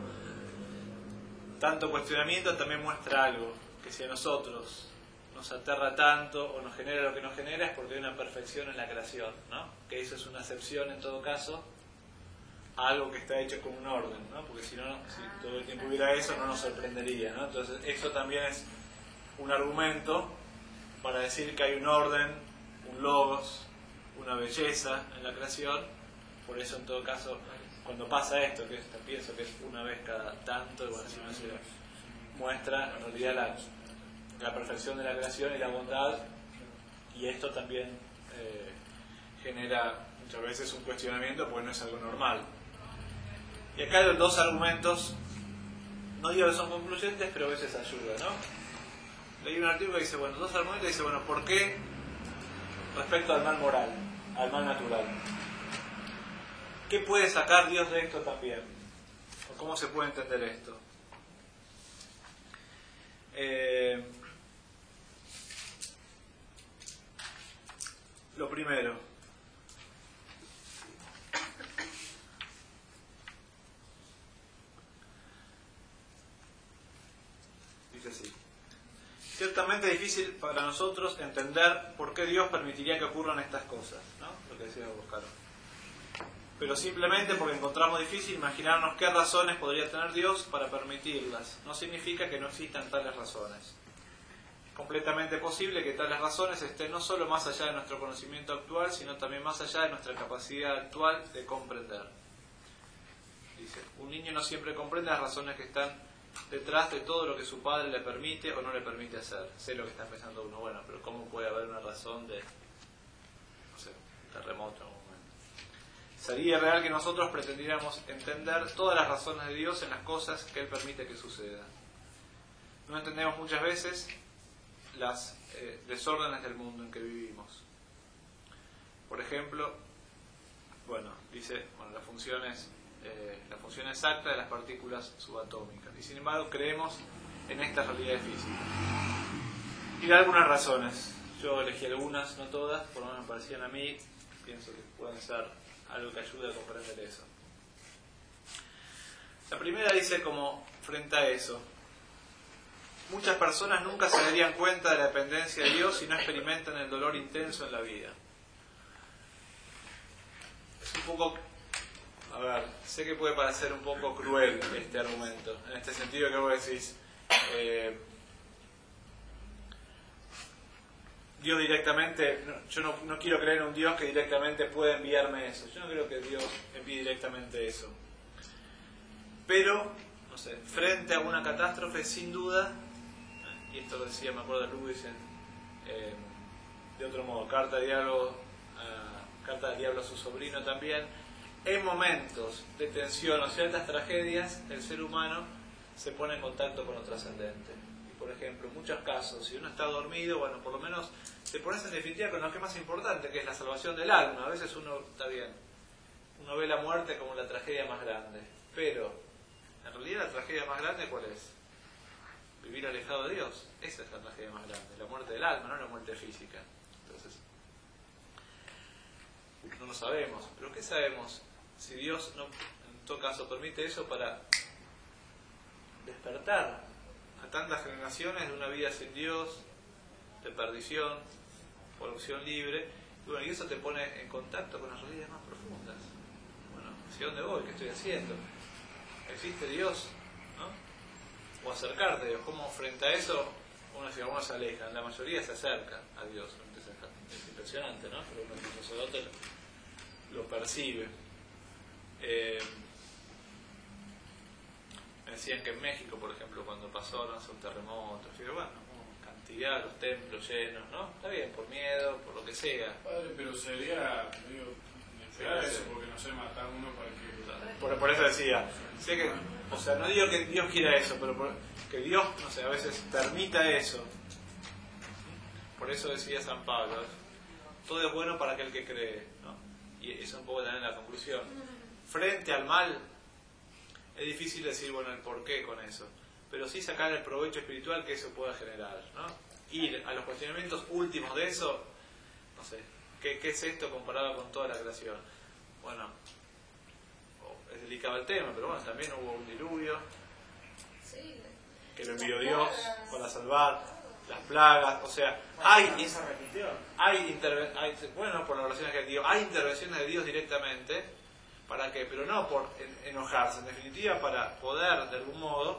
tanto cuestionamiento también muestra algo, que si a nosotros nos aterra tanto o nos genera lo que nos genera es porque hay una perfección en la creación, ¿no? Que eso es una excepción en todo caso a algo que está hecho con un orden, ¿no? Porque si no, si todo el tiempo hubiera eso no nos sorprendería, ¿no? Entonces eso también es un argumento para decir que hay un orden, un logos, una belleza en la creación. Por eso en todo caso cuando pasa esto, que pienso que es una vez cada tanto, bueno, si no se muestra en realidad la la perfección de la creación y la bondad, y esto también eh, genera muchas veces un cuestionamiento porque no es algo normal. Y acá hay dos argumentos, no digo que son concluyentes, pero a veces ayuda, ¿no? Leí un artículo que dice, bueno, dos argumentos que dice, bueno, ¿por qué respecto al mal moral, al mal natural? ¿Qué puede sacar Dios de esto también? ¿O cómo se puede entender esto? Eh, Lo primero, dice así: ciertamente es difícil para nosotros entender por qué Dios permitiría que ocurran estas cosas, ¿no? Lo que decía Oscar. Pero simplemente porque encontramos difícil imaginarnos qué razones podría tener Dios para permitirlas. No significa que no existan tales razones. Completamente posible que tales razones estén no solo más allá de nuestro conocimiento actual, sino también más allá de nuestra capacidad actual de comprender. Dice, un niño no siempre comprende las razones que están detrás de todo lo que su padre le permite o no le permite hacer. Sé lo que está pensando uno, bueno, pero ¿cómo puede haber una razón de, no sé, un terremoto en un momento? Sería irreal que nosotros pretendiéramos entender todas las razones de Dios en las cosas que Él permite que sucedan. No entendemos muchas veces las eh, desórdenes del mundo en que vivimos. Por ejemplo, bueno, dice, bueno, las funciones, eh, la función exacta de las partículas subatómicas. Y sin embargo creemos en estas realidades físicas. Y de algunas razones. Yo elegí algunas, no todas, por lo menos me parecían a mí, pienso que pueden ser algo que ayude a comprender eso. La primera dice como frente a eso: muchas personas nunca se darían cuenta de la dependencia de Dios si no experimentan el dolor intenso en la vida. Es un poco, a ver, sé que puede parecer un poco cruel este argumento, en este sentido que vos decís, eh, Dios directamente, no, yo no, no quiero creer en un Dios que directamente pueda enviarme eso. Yo no creo que Dios envíe directamente eso. Pero, no sé, frente a una catástrofe, sin duda, y esto lo decía, me acuerdo de Lewis en, eh, de otro modo, carta de diálogo, uh, carta del diablo a su sobrino también, en momentos de tensión o ciertas tragedias, el ser humano se pone en contacto con lo trascendente. Por ejemplo, en muchos casos, si uno está dormido, bueno, por lo menos te pones en definitiva con lo que es más importante, que es la salvación del alma. A veces uno, está bien, uno ve la muerte como la tragedia más grande, pero en realidad la tragedia más grande, ¿cuál es? Vivir alejado de Dios. Esa es la tragedia más grande, la muerte del alma, no la muerte física. Entonces, no lo sabemos, pero ¿qué sabemos? Si Dios, no, en todo caso, permite eso para despertar a tantas generaciones de una vida sin Dios, de perdición, por opción libre, y bueno, y eso te pone en contacto con las realidades más profundas. Bueno, ¿hacia dónde voy? ¿Qué estoy haciendo? ¿Existe Dios? ¿No? O acercarte a Dios. ¿Cómo frente a eso uno, si algunos se alejan? La mayoría se acerca a Dios. Es impresionante, ¿no? Pero uno como sacerdote lo percibe. Eh, Me decían que en México, por ejemplo, cuando pasó, no sé, un terremoto, fíjate, bueno, cantidad, los templos llenos, ¿no? Está bien, por miedo, por lo que sea. Padre, pero sería, digo, esperar eso, porque no sé, matar uno para que... Por, por eso decía, sé que, o sea, no digo que Dios quiera eso, pero por, que Dios, no sé, a veces permita eso. Por eso decía San Pablo, todo es bueno para aquel que cree, ¿no? Y eso es un poco también la conclusión. Frente al mal, es difícil decir, bueno, el porqué con eso, pero sí sacar el provecho espiritual que eso pueda generar, ¿no? Ir a los cuestionamientos últimos de eso, no sé, ¿qué, qué es esto comparado con toda la creación? Bueno, es delicado el tema, pero bueno, también hubo un diluvio, que lo envió Dios para salvar, las plagas, o sea, hay, hay, interven- hay bueno, por las oraciones que Dios, hay intervenciones de Dios directamente. ¿Para qué? Pero no por enojarse, en definitiva para poder, de algún modo,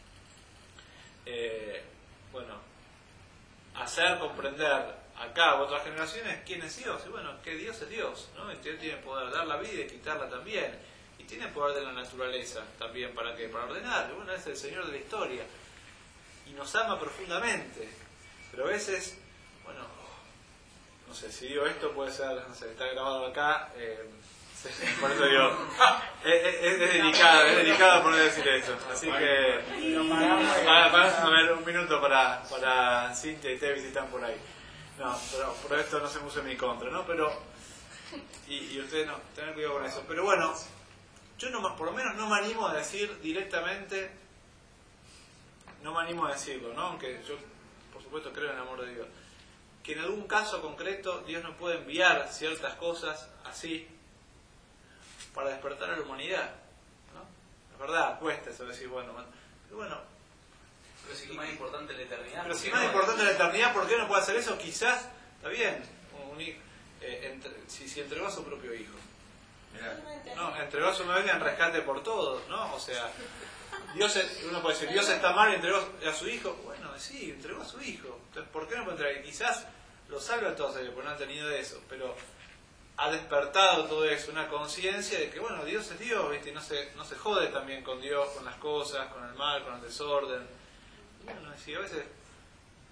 eh, bueno, hacer comprender acá a otras generaciones quién es Dios. Y bueno, que Dios es Dios, ¿no? Y Dios tiene poder de dar la vida y quitarla también. Y tiene poder de la naturaleza también, ¿para qué? Para ordenar. Y bueno, es el Señor de la historia. Y nos ama profundamente. Pero a veces, bueno, no sé, si digo esto puede ser, no sé, está grabado acá... Eh, por eso digo, es, es, es delicado, es delicado por no decir eso. Así que, para, para, a ver, un minuto para, para Cintia y Tevi si están por ahí. No, pero por esto no se me use en mi contra, ¿no? Pero, y, y ustedes no, tener cuidado con eso. Pero bueno, yo no, por lo menos no me animo a decir directamente, no me animo a decirlo, ¿no? Aunque yo, por supuesto, creo en el amor de Dios. Que en algún caso concreto Dios nos puede enviar ciertas cosas así, para despertar a la humanidad, ¿no? Es verdad, cuesta eso decir, bueno, pero bueno. Pero si es más importante la eternidad. Pero si es más importante la eternidad, ¿por qué no puede hacer eso? Quizás, está bien, un, eh, entre, si, si entregó a su propio hijo. No, entregó a su madre en rescate por todos, ¿no? O sea, Dios es, uno puede decir, Dios está mal y entregó a su hijo. Bueno, sí, entregó a su hijo. Entonces, ¿por qué no puede entregar? Quizás lo salva a todos ellos, porque no han tenido eso, pero ha despertado todo eso, una conciencia de que, bueno, Dios es Dios, ¿viste? Y no se, no se jode también con Dios, con las cosas, con el mal, con el desorden. Y bueno, sí, a veces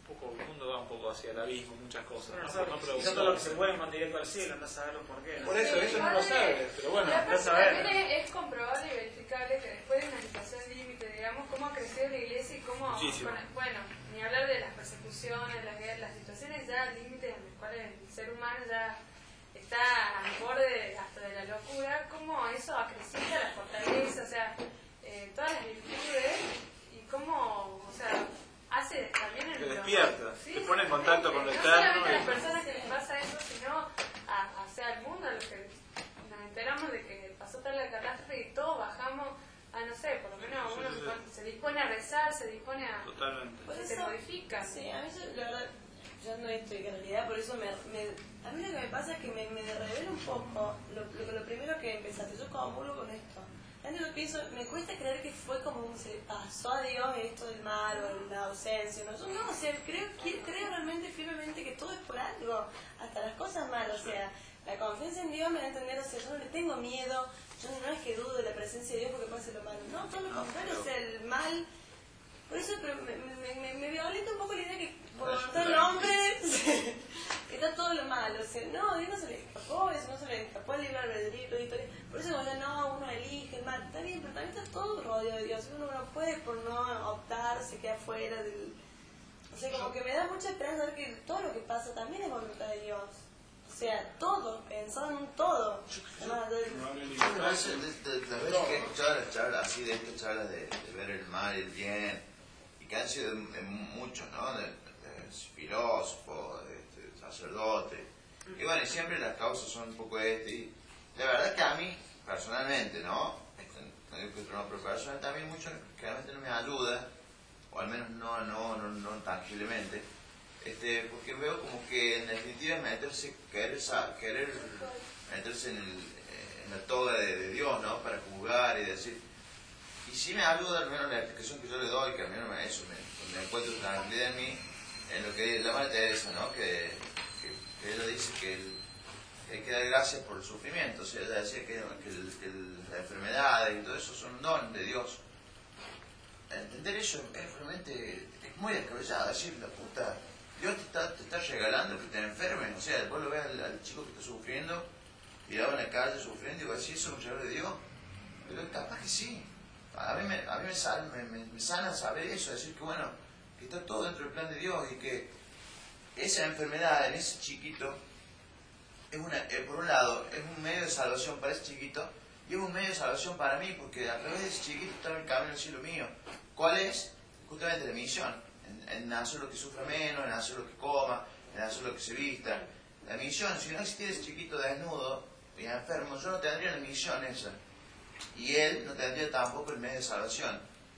un poco, el mundo va un poco hacia el abismo, muchas cosas. Bueno, ¿no? nosotros- Por no y preguntar. todo lo que se mueve van directo al cielo, no saberlo por qué. ¿no? Por eso, eso no lo sabes, pero bueno, La no parte saber. también es, es comprobable y verificable que después de una situación límite, digamos, cómo ha crecido la iglesia y cómo, Muchísimo. bueno, bueno, ni hablar de las persecuciones, las guerras, las situaciones ya límites en las cuales el ser humano ya está al borde de- hasta de la locura, cómo eso acrecienta la fortaleza, o sea, eh, todas las virtudes y cómo, o sea, hace también el... Te despierta, te pone en contacto con lo no externo solamente a y- las personas que les pasa eso, sino a, a, o sea, al mundo, a los que nos enteramos de que pasó tal la catástrofe y todos bajamos a, no sé, por lo menos Sí, uno sí, sí. se dispone a rezar, se dispone a... Totalmente. Por se eso- modifica. Sí, a mí yo, la verdad, yo no estoy en realidad, por eso me, me, a mí lo que me pasa es que me, me revela un poco lo, lo, lo primero que empezaste, yo comulgo con esto. Antes yo pienso, me cuesta creer que fue como un, se le pasó a Dios esto del mal o la ausencia, ¿no? Yo no, o sea, creo, creo realmente firmemente que todo es por algo, hasta las cosas malas, o sea, la confianza en Dios me da a entender, o sea, yo no le tengo miedo, yo no es que dudo de la presencia de Dios porque pase lo malo, no, todo lo No, contrario, pero- o sea, el mal. Por eso pero me, me, me, me violenta un poco la idea que por Eso, voluntad del claro. hombre está todo lo malo. O sea, no, Dios no se le escapó, eso no se le escapó el libre albedrío. Por eso cuando no, uno elige el mal. Está bien, pero también está todo rodeado de Dios. Uno no puede por no optar, se queda fuera del... O sea, como que me da mucha esperanza ver que todo lo que pasa también es voluntad de Dios. O sea, todo, pensado en un todo. Además, de- Yo a veces, de- de- las veces que he escuchado las charlas así, de estas charlas de, de ver el mal y el bien, y que han sido de, de muchos, ¿no? De, de filósofos, de, de sacerdotes, y bueno, y siempre las causas son un poco este, y la verdad que a mí, personalmente, ¿no? No digo que otro no, pero personalmente a mí mucho que realmente no me ayuda, o al menos no, no, no, no tangiblemente, este, porque veo como que en definitiva meterse, querer, sa- querer meterse en, el, en la toga de, de Dios, ¿no? Para juzgar y decir, y sí me ayuda al menos la explicación que yo le doy, que al menos me- eso me, me encuentro tranquilidad en mí, en lo que dice la Madre Teresa, ¿no? Que, que, que ella dice que, el, que hay que dar gracias por el sufrimiento, o sea, ella decía que, que, el, que el, las enfermedades y todo eso son un don de Dios. Entender eso es realmente es muy descabellado, decir, la puta, Dios te está, te está regalando que te enfermes, o sea, después lo ves al, al chico que está sufriendo, tirado en la calle sufriendo, y vas a decir, ¿eso es un regalo de Dios? Pero capaz que sí. A mí me, a mí me, sana, me, me, me sana saber eso, decir que bueno, que está todo dentro del plan de Dios y que esa enfermedad en ese chiquito, es una, eh, por un lado, es un medio de salvación para ese chiquito y es un medio de salvación para mí, porque a través de ese chiquito está el camino al cielo mío. ¿Cuál es? Justamente la misión, en, en hacer lo que sufra menos, en hacer lo que coma, en hacer lo que se vista. La misión, si no existiera ese chiquito desnudo y enfermo, yo no tendría la misión esa. Y él no tendría tampoco el medio de salvación.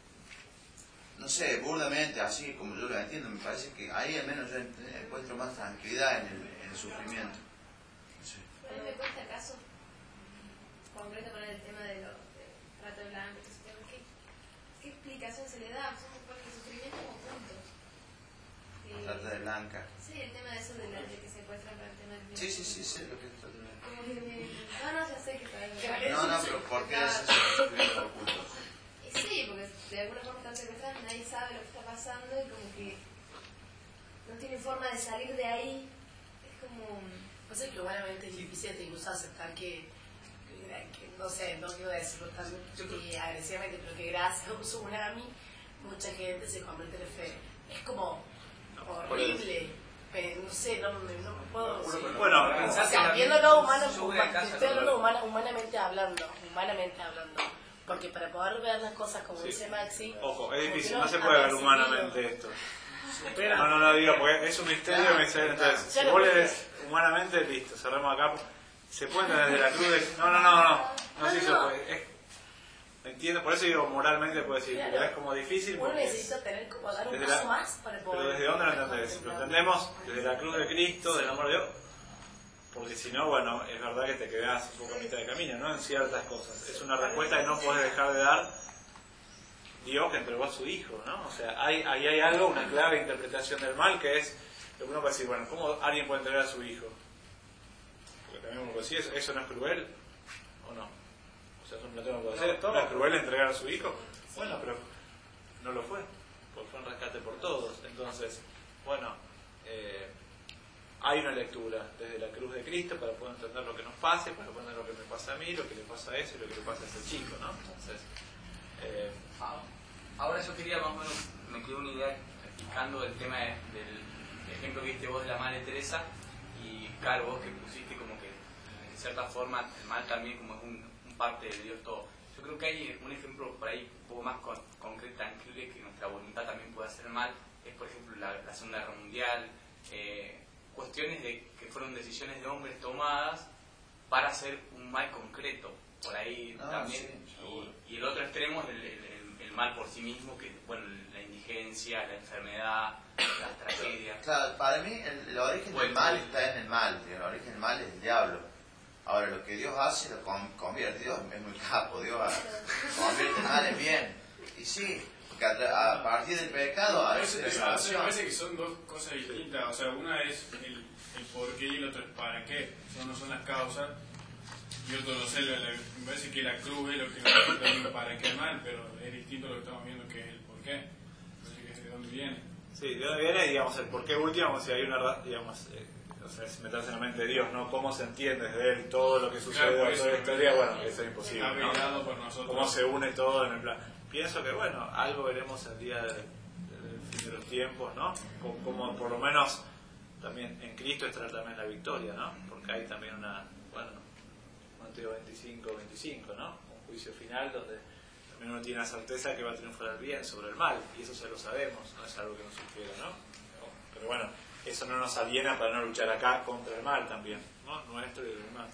No sé, burdamente, así como yo lo entiendo, me parece que ahí al menos yo encuentro más tranquilidad en el, en el sufrimiento. No sé. A mí me cuesta caso concreto con el tema de los de trata de blancos. ¿Qué, ¿Qué explicación se le da? Son porque el sufrimiento como puntos. Eh, Trata de blanca. Sí, el tema de eso de, la, de que secuestran para el tema del Sí, sí, sí, sé lo que es trata de blanca. Como que me- No, no, ya sé que está No, no, pero ¿por qué es esos sufrimientos ocultos? Y sí, porque de alguna forma están secuestrados, nadie sabe lo que está pasando y como que no tiene forma de salir de ahí. Es como... No sé, que humanamente es difícil de incluso aceptar que, que, que no sé, no quiero decirlo tan eh, agresivamente, pero que gracias a un tsunami mucha gente se convierte en fe. Es como horrible. Pero, no sé, no, me- no me puedo decir. Bueno, O pensás sea, que viéndolo humano, yo voy a casa, estoy hablando no- humana- humanamente hablando, humanamente hablando. Porque para poder ver las cosas como Sí. dice Maxi, Ojo, es como difícil, que no se ha puede ver percibido. humanamente esto. Supera. No, no, no digo, porque es un misterio, Claro, me dice, entonces, ya si lo vos le puse. des humanamente, listo, cerramos acá. Se puede entender desde la cruz de... No, no, no, no, no se hizo, No, no. pues, es- entiendo, por eso digo moralmente, puedo decir, Claro. pero es como difícil uno porque... necesita tener como dar un desde paso la- más para poder... Pero ¿desde dónde lo entendés? Lo entendemos desde la cruz de Cristo, del amor de Dios, porque si no, bueno, es verdad que te quedás un poco a mitad de camino, ¿no? En ciertas cosas. Es una respuesta que no podés dejar de dar Dios que entregó a su Hijo, ¿no? O sea, hay, ahí hay algo, una clave de interpretación del mal, que es lo que uno puede decir, bueno, ¿cómo alguien puede entregar a su Hijo? Porque también uno puede decir, ¿eso, eso no es cruel? ¿O no? O sea, es un planteo que puede hacer, ¿no es cruel entregar a su Hijo? Bueno, pero no lo fue, porque fue un rescate por todos. Entonces, Bueno, eh, hay una lectura desde la cruz de Cristo para poder entender lo que nos pasa, para poder entender lo que me pasa a mí, lo que le pasa a ese y lo que le pasa a ese chico, ¿no? Entonces, eh, ahora yo quería, más o menos, me quedó una idea explicando el tema de, del ejemplo que diste vos de la Madre Teresa, y claro, vos que pusiste como que en cierta forma el mal también como es un, un parte de Dios todo. Yo creo que hay un ejemplo por ahí un poco más con, concreto, tangible, que nuestra voluntad también puede hacer mal, es por ejemplo la, la Segunda Guerra Mundial, eh, cuestiones de que fueron decisiones de hombres tomadas para hacer un mal concreto, por ahí no, también, sí, y, y el otro extremo es el, el, el mal por sí mismo, que bueno, la indigencia, la enfermedad, las tragedias. Claro, para mí el, el origen Bueno, del mal está en el mal, el origen del mal es el diablo. Ahora, lo que Dios hace lo convierte, Dios es muy capo, Dios convierte el mal en bien. Y sí, porque a, a partir del pecado a veces la Me salvación. parece que son dos cosas distintas. O sea, una es el, el por qué y el otro es para qué. Uno son las causas y otro no sé. La, la, me parece que la cruz es lo que nos dice también para qué mal, pero es distinto lo que estamos viendo que es el por qué. Me parece que es de dónde viene. sí, de dónde viene, digamos, el por qué último, si hay una, digamos, eh, o sea, es meterse en la mente de Dios, ¿no? Cómo se entiende desde él todo lo que sucede Claro, por en toda la eso, historia, bueno, eso es imposible, Está ¿no? arreglado por nosotros. Cómo se une todo en el plan. Pienso que, bueno, algo veremos el día del de, fin de los tiempos, ¿no? Como, como por lo menos también en Cristo estará también la victoria, ¿no? Porque hay también una, bueno, Mateo veinticinco, veinticinco, ¿no? Un juicio final donde también uno tiene la certeza que va a triunfar el bien sobre el mal, y eso ya lo sabemos, no es algo que nos sugiera, ¿no? Pero bueno, eso no nos aliena para no luchar acá contra el mal también, ¿no? Nuestro y el mal.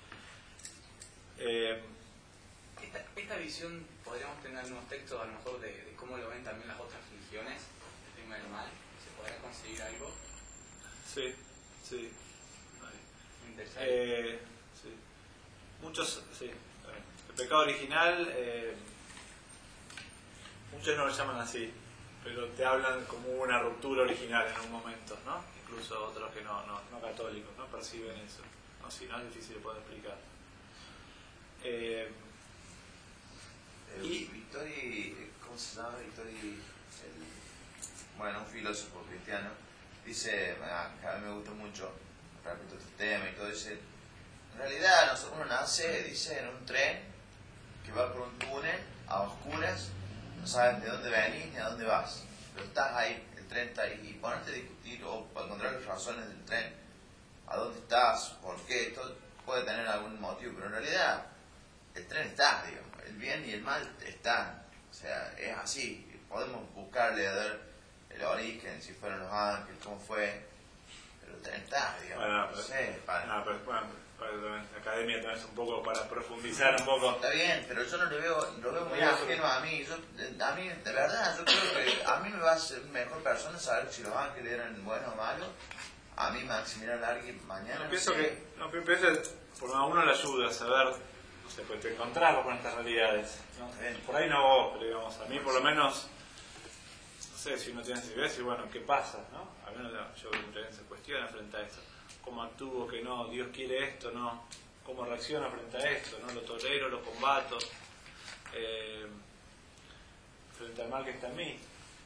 Eh, Esta, esta visión, podríamos tener algunos textos a lo mejor de, de cómo lo ven también las otras religiones, el tema del mal. ¿Se podrá conseguir algo? sí, sí. Interesante. Eh, sí. Muchos, sí. El pecado original, eh, muchos no lo llaman así, pero te hablan como una ruptura original en un momento, ¿no? Incluso otros que no, no, no católicos, ¿no? Perciben eso. No, si no es difícil de poder explicar. Eh, Y Vittori, ¿cómo se llama? Vittori, el, bueno, un filósofo cristiano, dice, ah, que a mí me gusta mucho respecto a este tema y todo, dice, en realidad nosotros uno nace, dice, en un tren que va por un túnel a oscuras, no sabes de dónde venís ni a dónde vas, pero estás ahí, el tren está ahí, y ponerte a discutir o para encontrar las razones del tren, a dónde estás, por qué, todo puede tener algún motivo, pero en realidad el tren está, digamos. El bien y el mal están, o sea, es así. Podemos buscarle a ver el origen, si fueron los ángeles, cómo fue, pero el tren está, digamos. Bueno, no pero, sé, para, no, pero, bueno, para la academia también es un poco para profundizar un poco. está bien, pero yo no lo veo, lo veo muy ajeno a mí. Yo, a mí, de verdad, yo creo que a mí me va a ser mejor persona saber si los ángeles eran buenos o malos. A mí, Maximiliano Largui, mañana. No, No pienso sé. que, no, pienso que por a uno le ayuda a saber, no sé, pues te encontrarlo con estas realidades, ¿no? Por ahí no vos, pero digamos, a mí por lo menos, no sé, si uno tiene esa idea, decir, bueno, ¿qué pasa? ¿No? A menos yo creo que se cuestiona frente a esto. ¿Cómo actúo? Que no, Dios quiere esto, ¿no? ¿Cómo reacciono frente a esto? ¿No? Lo tolero, lo combato, eh, frente al mal que está en mí.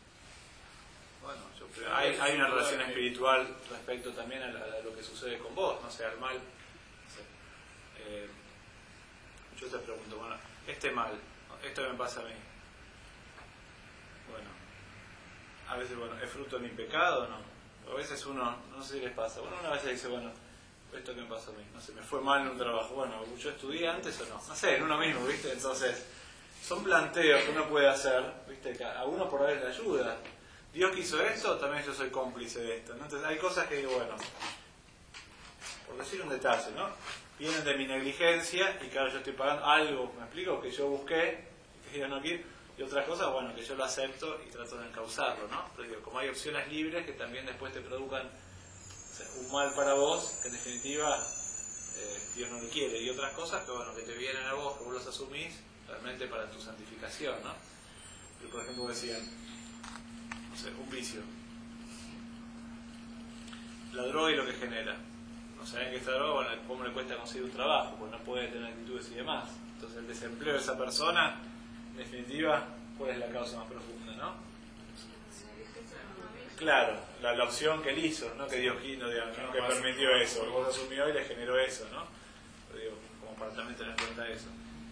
Bueno, yo creo, hay, hay una relación espiritual respecto también a, la, a lo que sucede con vos, no sé, al mal. No sé. Eh, yo te pregunto, bueno, este mal, esto me pasa a mí. Bueno, a veces, bueno, ¿es fruto de mi pecado o no? A veces uno, no sé si les pasa, bueno, una vez dice, bueno, esto que me pasa a mí, no sé, me fue mal en un trabajo, bueno, ¿yo estudié antes o no? No sé, en uno mismo, ¿viste? Entonces, son planteos que uno puede hacer, ¿viste? Que a uno por ahí le ayuda. Dios quiso esto, también yo soy cómplice de esto, ¿no? Entonces hay cosas que digo, bueno, por decir un detalle, ¿no? Vienen de mi negligencia y claro, yo estoy pagando algo, ¿me explico? Que yo busqué, que yo no quiero, y otras cosas, bueno, que yo lo acepto y trato de encauzarlo, ¿no? Pero digo, como hay opciones libres que también después te produzcan, o sea, un mal para vos, que en definitiva eh, Dios no lo quiere, y otras cosas que, bueno, que te vienen a vos, que vos los asumís realmente para tu santificación, ¿no? Pero, por ejemplo, decían, no sé, un vicio, la droga y lo que genera. No saben que esta droga, bueno, cómo le cuesta conseguir un trabajo, pues no puede tener actitudes y demás. Entonces el desempleo de esa persona, en definitiva, ¿cuál es la causa más profunda, no? Claro, la, la opción que él hizo, no que Dios no, digamos, no que permitió eso, vos asumió y le generó eso, ¿no? Lo digo, como para también tener en cuenta eso.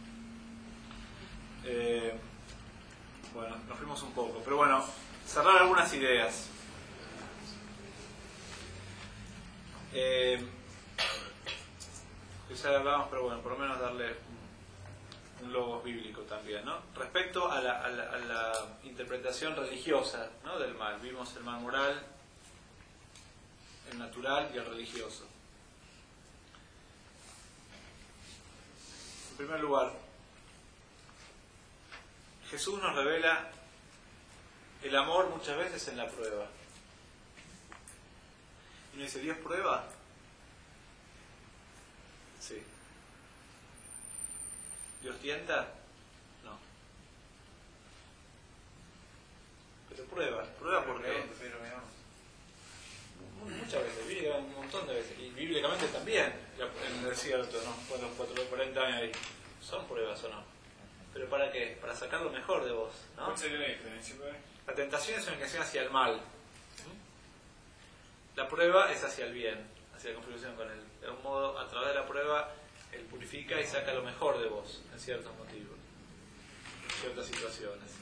Eh, bueno, nos fuimos un poco, pero bueno, cerrar algunas ideas. Eh, ya hablamos, pero bueno, por lo menos darle un, un logos bíblico también, ¿no? Respecto a la, a la, a la interpretación religiosa, ¿no?, del mal. Vimos el mal moral, el natural y el religioso. En primer lugar, Jesús nos revela el amor muchas veces en la prueba. Y uno dice, ¿Dios prueba? Sí. ¿Dios tienta? No. Pero prueba. ¿Prueba por qué? Muchas veces, bíblicamente, un montón de veces. Y bíblicamente también, en el desierto, ¿no? Con los cuarenta años ahí. ¿Son pruebas o no? ¿Pero para qué? Para sacar lo mejor de vos, ¿no? ¿Cuál sería la diferencia? La tentación es una inclinación hacia el mal. La prueba es hacia el bien, hacia la configuración con él. De algún modo, a través de la prueba, él purifica y saca lo mejor de vos, en ciertos motivos, en ciertas situaciones.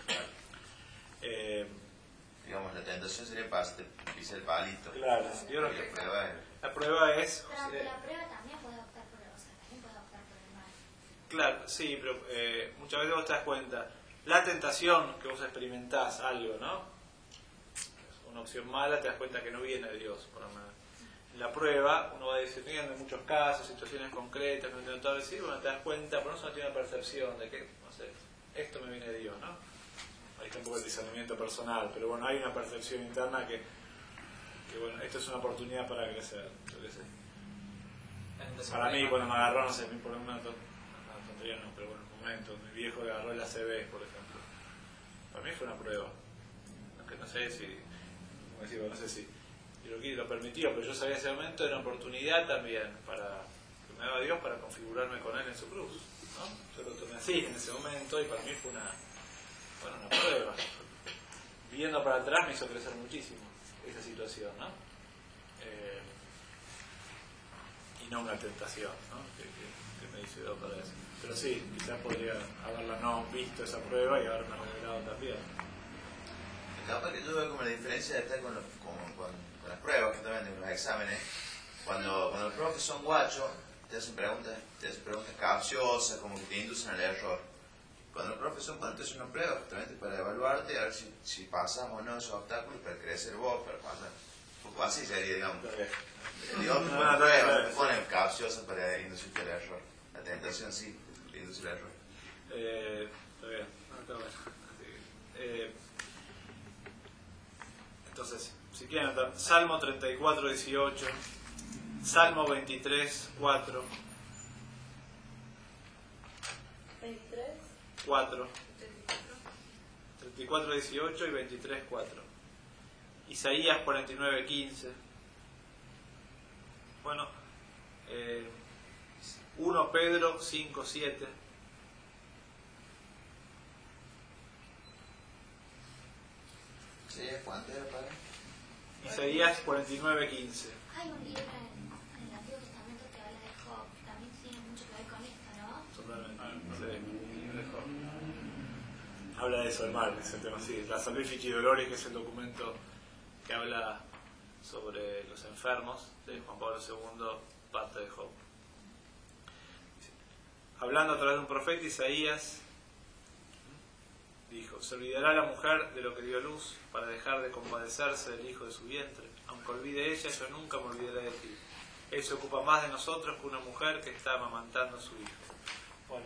Eh, Digamos, la tentación sería para pisar el palito. Claro, yo creo que la prueba es... La prueba es... Pero eh, la prueba también puede optar por el, o sea, también puede optar por el mal. Claro, sí, pero eh, muchas veces vos te das cuenta, la tentación que vos experimentás algo, ¿no? Es una opción mala, te das cuenta que no viene de Dios, por lo menos. En la prueba, uno va discerniendo en muchos casos, situaciones concretas, no entiendo todo decir, bueno, te das cuenta, por eso no tiene una percepción de que, no sé, esto me viene de Dios, ¿no? Ahí está un poco el discernimiento personal, pero bueno, hay una percepción interna que, que bueno, esto es una oportunidad para crecer, yo qué sé. Para mí, cuando me agarró, no sé, por un momento, no, tontería no, pero bueno, un momento, mi viejo le agarró el A C V, por ejemplo. Para mí fue una prueba. Aunque no sé si, como decía, no sé si, y lo, lo permitió, pero yo sabía ese momento era una oportunidad también para que me daba Dios para configurarme con Él en su cruz, ¿no? Yo lo tomé así en ese momento y para mí fue una, bueno, una prueba. Viendo para atrás me hizo crecer muchísimo esa situación, ¿no? Eh, y no una tentación, ¿no? Que, que, que me hizo para eso. Pero sí, quizás podría haberla no visto esa prueba y haberme revelado también. Capaz que yo veo como la diferencia está con, los, con, con, con las pruebas que también en los exámenes. Cuando, cuando los profes son guachos, te hacen preguntas, te hacen preguntas capciosas, como que te inducen al error. Cuando los profes son cuantos es una prueba, justamente para evaluarte, a ver si, si pasas o no esos obstáculos, para crecer vos, para pasar. Un poco así sería, digamos. Dios te pone pruebas, te pone capciosas para inducirte al error. La tentación sí, te induce al error. Eh, está bien, no, está bueno. Eh, entonces, si quieren anotar, Salmo treinta y cuatro, dieciocho, Salmo veintitrés, cuatro. veintitrés. cuatro. treinta y cuatro, dieciocho y veintitrés, cuatro. Isaías cuarenta y nueve, quince. Bueno, eh, primero Pedro cinco, siete. ¿Sí? ¿Cuánto era para? Isaías cuarenta y nueve, quince. Hay un libro en, en el Antiguo Testamento que habla de Job, también tiene mucho que ver con esto, ¿no? Totalmente. Sí. Habla de eso, el mal, ese tema, sí. La Salvifici Doloris, que es el documento que habla sobre los enfermos de Juan Pablo segundo, parte de Job. Hablando a través de un profeta, Isaías dijo: se olvidará la mujer de lo que dio luz para dejar de compadecerse del hijo de su vientre. Aunque olvide ella, yo nunca me olvidaré de ti. Él se ocupa más de nosotros que una mujer que está amamantando a su hijo. Bueno,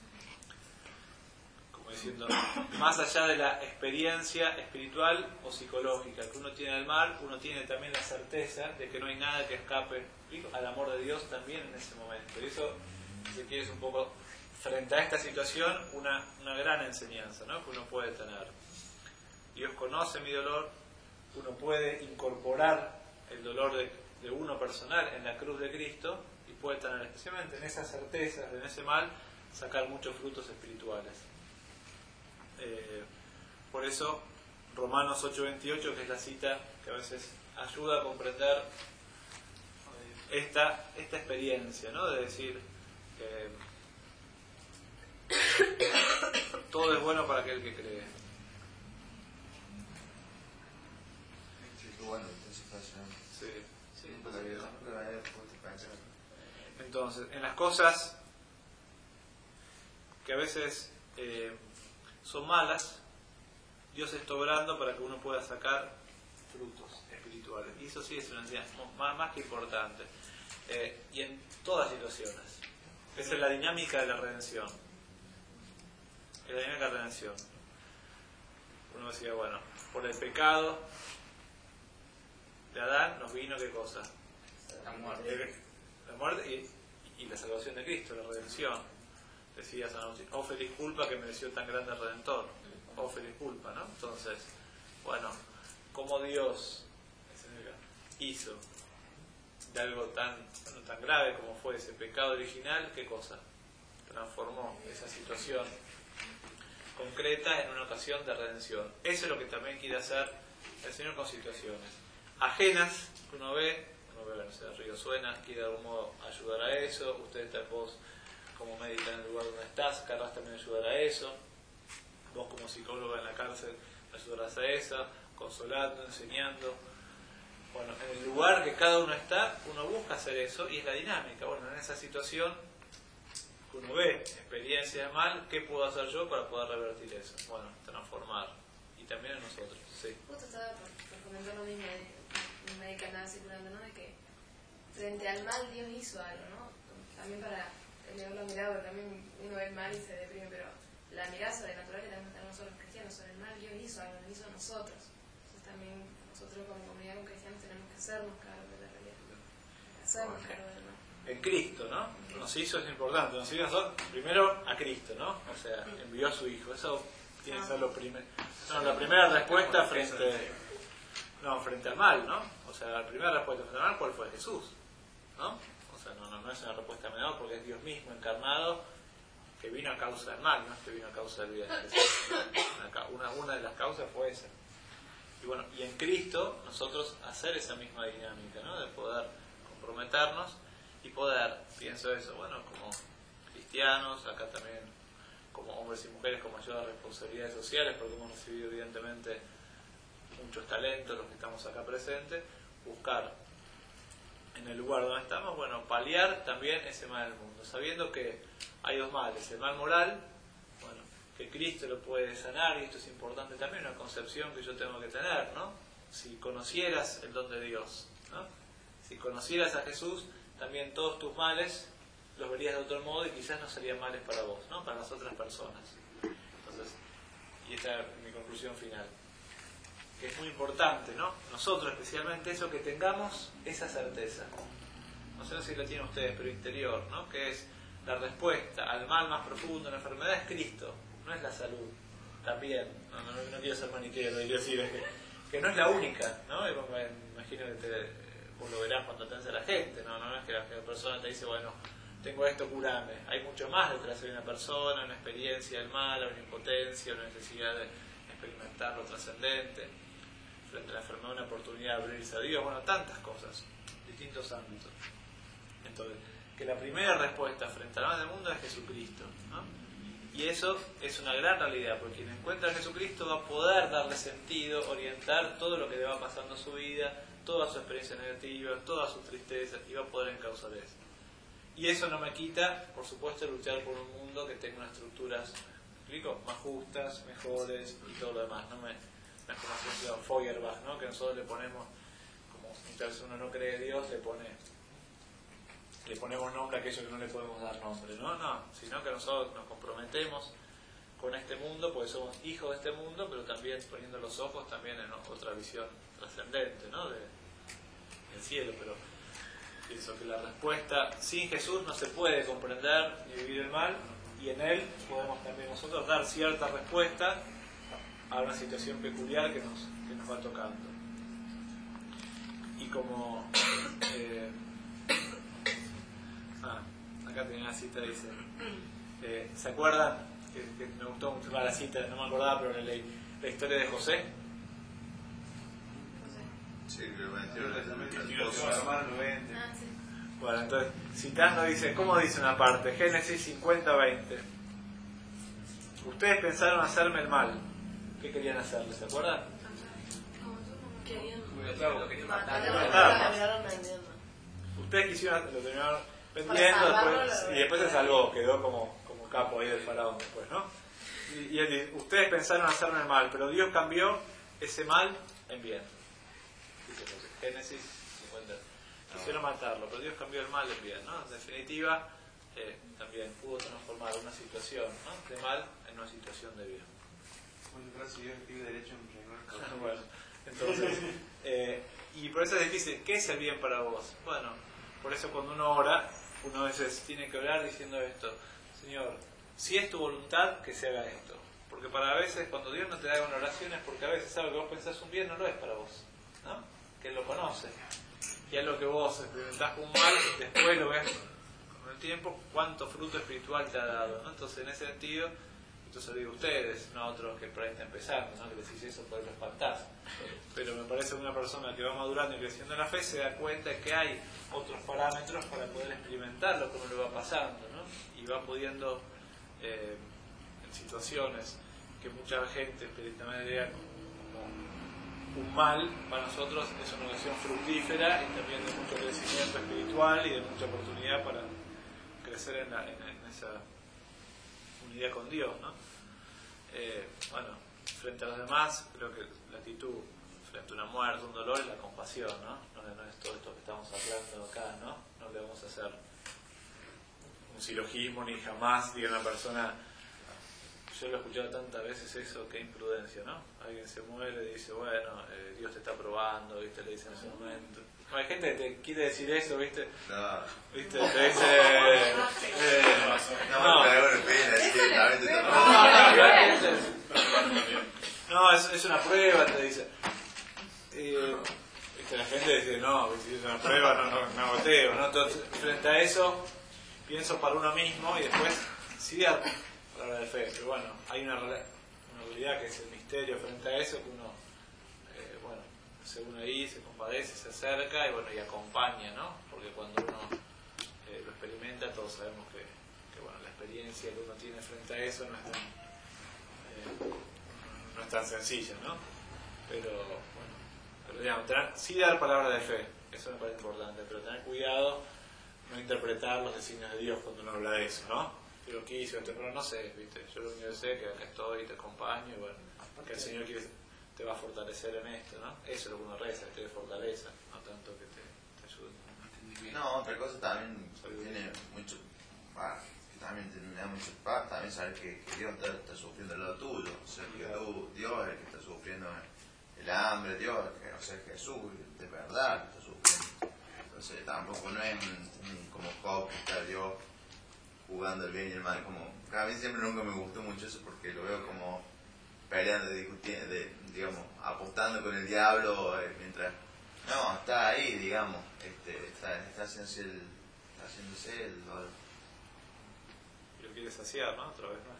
como diciendo, más allá de la experiencia espiritual o psicológica que uno tiene del mal, uno tiene también la certeza de que no hay nada que escape al amor de Dios también en ese momento. Y eso, si quieres, un poco frente a esta situación, una, una gran enseñanza, ¿no?, que uno puede tener. Dios conoce mi dolor, uno puede incorporar el dolor de, de uno personal en la cruz de Cristo y puede tener, especialmente en esas certezas, en ese mal, sacar muchos frutos espirituales. Eh, por eso Romanos ocho veintiocho, que es la cita que a veces ayuda a comprender esta, esta experiencia, ¿no? De decir que todo es bueno para aquel que cree. Sí. Sí. Entonces, en las cosas que a veces eh, son malas, Dios está obrando para que uno pueda sacar frutos espirituales. Y eso sí es una enseñanza más, más que importante. Eh, y en todas situaciones. Esa es la dinámica de la redención. Es la dinámica de la redención. Uno decía, bueno, por el pecado de Adán nos vino ¿qué cosa? La muerte. La muerte y, y la salvación de Cristo, la redención. Decía San Agustín, oh feliz culpa que mereció tan grande Redentor. Oh feliz culpa, ¿no? Entonces, bueno, como Dios hizo de algo tan, bueno, tan grave como fue ese pecado original, ¿qué cosa? Transformó esa situación concreta en una ocasión de redención. Eso es lo que también quiere hacer el Señor con situaciones ajenas que uno ve, uno ve, no sé, el río suena, quiere de algún modo ayudar a eso, usted está vos como médica en el lugar donde estás, querrás también ayudar a eso, vos como psicóloga en la cárcel ayudarás a eso, consolando, enseñando. Bueno, en el lugar que cada uno está, uno busca hacer eso y es la dinámica. Bueno, en esa situación que uno ve experiencia de mal, ¿qué puedo hacer yo para poder revertir eso? Bueno, transformar. Y también en nosotros, sí. Justo estaba por, por comentar lo mismo de mi médica andaba circulando, ¿no? De que frente al mal Dios hizo algo, ¿no? También para elevar la mirada, porque también uno ve el mal y se deprime, pero la mirada sobrenatural que también tenemos nosotros los cristianos sobre el mal, Dios hizo algo, lo hizo a nosotros. Entonces también nosotros como comunidad, como cristianos, tenemos que hacernos cargo de la realidad, hacernos cargo del mal. En Cristo, ¿no? Nos hizo, es importante, nos hizo primero a Cristo, ¿no? O sea, envió a su Hijo, eso tiene que ser lo primero. No, la primera respuesta frente, no, frente al mal, ¿no? O sea, la primera respuesta frente al mal, ¿cuál fue? Jesús, ¿no? O sea, no, no, no es una respuesta menor porque es Dios mismo encarnado que vino a causa del mal, no es que vino a causa del bien. Una, una de las causas fue esa. Y bueno, y en Cristo nosotros hacer esa misma dinámica, ¿no? De poder comprometernos y poder, pienso eso, bueno, como cristianos, acá también como hombres y mujeres con mayor responsabilidades sociales, porque hemos recibido evidentemente muchos talentos los que estamos acá presentes, buscar en el lugar donde estamos, bueno, paliar también ese mal del mundo, sabiendo que hay dos males, el mal moral, bueno, que Cristo lo puede sanar, y esto es importante también, una concepción que yo tengo que tener, ¿no? Si conocieras el don de Dios, ¿no? Si conocieras a Jesús, también todos tus males los verías de otro modo y quizás no serían males para vos, ¿no? Para las otras personas. Entonces, y esta es mi conclusión final, que es muy importante, ¿no? Nosotros especialmente eso, que tengamos esa certeza. No sé si la tienen ustedes, pero interior, ¿no? Que es la respuesta al mal más profundo, la enfermedad es Cristo, no es la salud. También, no, no, no quiero ser maniqueo, lo quiero decir, es que, que no es la única, ¿no? Me imagino que te, vos lo verás cuando atendes a la gente, ¿no? No es que la, que la persona te dice, bueno, tengo esto, curame. Hay mucho más detrás de una persona, una experiencia del mal, una impotencia, una necesidad de experimentar lo trascendente, frente a la enfermedad una oportunidad de abrirse a Dios, bueno, tantas cosas, distintos ámbitos. Entonces, que la primera respuesta frente al mal del mundo es Jesucristo, ¿no? Y eso es una gran realidad, porque quien encuentra a Jesucristo va a poder darle sentido, orientar todo lo que le va pasando a su vida, toda su experiencia negativa, toda su tristeza, y va a poder encauzar eso. Y eso no me quita, por supuesto, luchar por un mundo que tenga unas estructuras, ¿me explico?, más justas, mejores y todo lo demás. No me, no es como decía Feuerbach, ¿no? Que nosotros le ponemos, como muchas veces uno no cree en Dios, le pone, le ponemos nombre a aquello que no le podemos dar nombre. No, no, sino que nosotros nos comprometemos con este mundo, porque somos hijos de este mundo, pero también poniendo los ojos también en otra visión trascendente, ¿no? De, del cielo, pero pienso que la respuesta sin Jesús no se puede comprender ni vivir el mal, y en Él podemos también nosotros dar cierta respuesta a una situación peculiar que nos, que nos va tocando. Y como eh, ah, acá tenía una cita, dice eh, ¿se acuerdan? Que, que me gustó mucho la cita, no me acordaba, pero la, la historia de José, Sí, que lo metieron en el veinte. Ah, sí. Bueno, entonces, citando dice, ¿cómo dice una parte? Génesis cincuenta veinte. Ustedes pensaron hacerme el mal. ¿Qué querían hacerle? ¿Se acuerdan? Querían Lo querían matar. terminaron vendiendo. Ustedes quisieron, lo terminaron Para vendiendo salvarlo, después, lo- y después se salvó, quedó como, como capo ahí del faraón después, ¿no? Y, y él dice, ustedes pensaron hacerme el mal, pero Dios cambió ese mal en bien. Dice Génesis cincuenta. Quisieron matarlo, pero Dios cambió el mal en bien, ¿no? En definitiva, eh, también pudo transformar una situación, ¿no?, de mal en una situación de bien. Bueno, si Dios escribe derecho en renglón. Bueno, entonces, eh, y por eso es difícil, ¿qué es el bien para vos? Bueno, por eso cuando uno ora, uno a veces tiene que orar diciendo esto: Señor, si es tu voluntad, que se haga esto. Porque para a veces, cuando Dios no te da una oración, es porque a veces algo que vos pensás un bien no lo es para vos, ¿no? Que Él lo conoce. Y es lo que vos experimentás como mal, después lo ves con el tiempo, cuánto fruto espiritual te ha dado, ¿no? Entonces, en ese sentido, esto se lo digo a ustedes, no a otros que por ahí están empezando, ¿no?, que decís eso por los espantás. Pero me parece que una persona que va madurando y creciendo en la fe se da cuenta de que hay otros parámetros para poder experimentar lo que uno le va pasando, ¿no? Y va pudiendo, eh, en situaciones que mucha gente espiritualmente vea como un mal, para nosotros es una ocasión fructífera y también de mucho crecimiento espiritual y de mucha oportunidad para crecer en, la, en, en esa unidad con Dios, ¿no? Eh, bueno, frente a los demás, creo que la actitud frente a una muerte, un dolor, es la compasión, ¿no? No, no es todo esto que estamos hablando acá, ¿no? No le vamos a hacer un silogismo ni jamás diga una persona. Yo lo he escuchado tantas veces eso, qué imprudencia, ¿no? Alguien se muere y dice, bueno, eh, Dios te está probando, ¿viste? Le dicen en ese momento. No, hay gente que te quiere decir eso, ¿viste? No. ¿Viste? Te dice... Eh, No, me cagó en el pene, así que la mente te no, es, es una prueba, te dice. Eh, ¿viste? La gente dice, no, si es una prueba, no, no, me agoteo, ¿no? Entonces, frente a eso, pienso para uno mismo y después, sí, a palabra de fe. Pero bueno, hay una, una realidad que es el misterio frente a eso, que uno, eh, bueno, se une ahí, se compadece, se acerca y bueno, y acompaña, ¿no? Porque cuando uno eh, lo experimenta, todos sabemos que, que bueno, la experiencia que uno tiene frente a eso no es tan, eh, no es tan sencilla, ¿no? Pero bueno, pero digamos, tener, sí dar palabra de fe, eso me parece importante, pero tener cuidado, no interpretar los designios de Dios cuando uno habla de eso, ¿no? Yo lo quise, pero no sé, ¿viste? Yo lo único que sé es que acá estoy y te acompaño y bueno, que el Señor quiere, te va a fortalecer en esto, ¿no? Eso es lo que uno reza, que te dé fortaleza, no tanto que te, te ayude. No, otra cosa también tiene mucho, bah, que también tiene mucho paz, también saber que, que Dios está, está sufriendo el lado tuyo, o sea, que tú, Dios es el que está sufriendo el hambre, Dios, que, o sea, Jesús, de verdad que está sufriendo. Entonces tampoco no es un, un, como Job, que está Dios jugando el bien y el mal, como, a mí siempre nunca me gustó mucho eso porque lo veo como peleando, discutiendo, de, digamos, apostando con el diablo, eh, mientras, no, está ahí, digamos, este, está, está haciéndose el, está haciéndose el, el Y lo quiere saciar, ¿no? Otra vez más.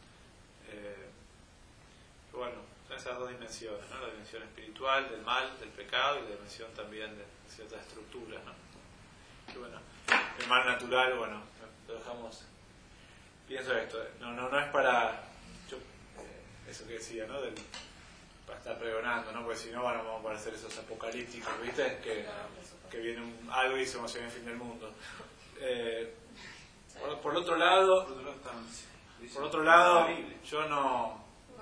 mm. Eh, bueno, son esas dos dimensiones, ¿no? La dimensión espiritual del mal, del pecado, y la dimensión también de ciertas estructuras, ¿no? Y bueno, el mal natural, bueno, lo dejamos. Pienso esto, no, no, no es para yo, eh, eso que decía, ¿no? Del, para estar pregonando, ¿no? Porque si no, bueno, vamos a parecer esos apocalípticos, ¿viste? Que, que viene un, algo y se emociona el fin del mundo. Eh, por, por otro lado, por otro lado, yo no.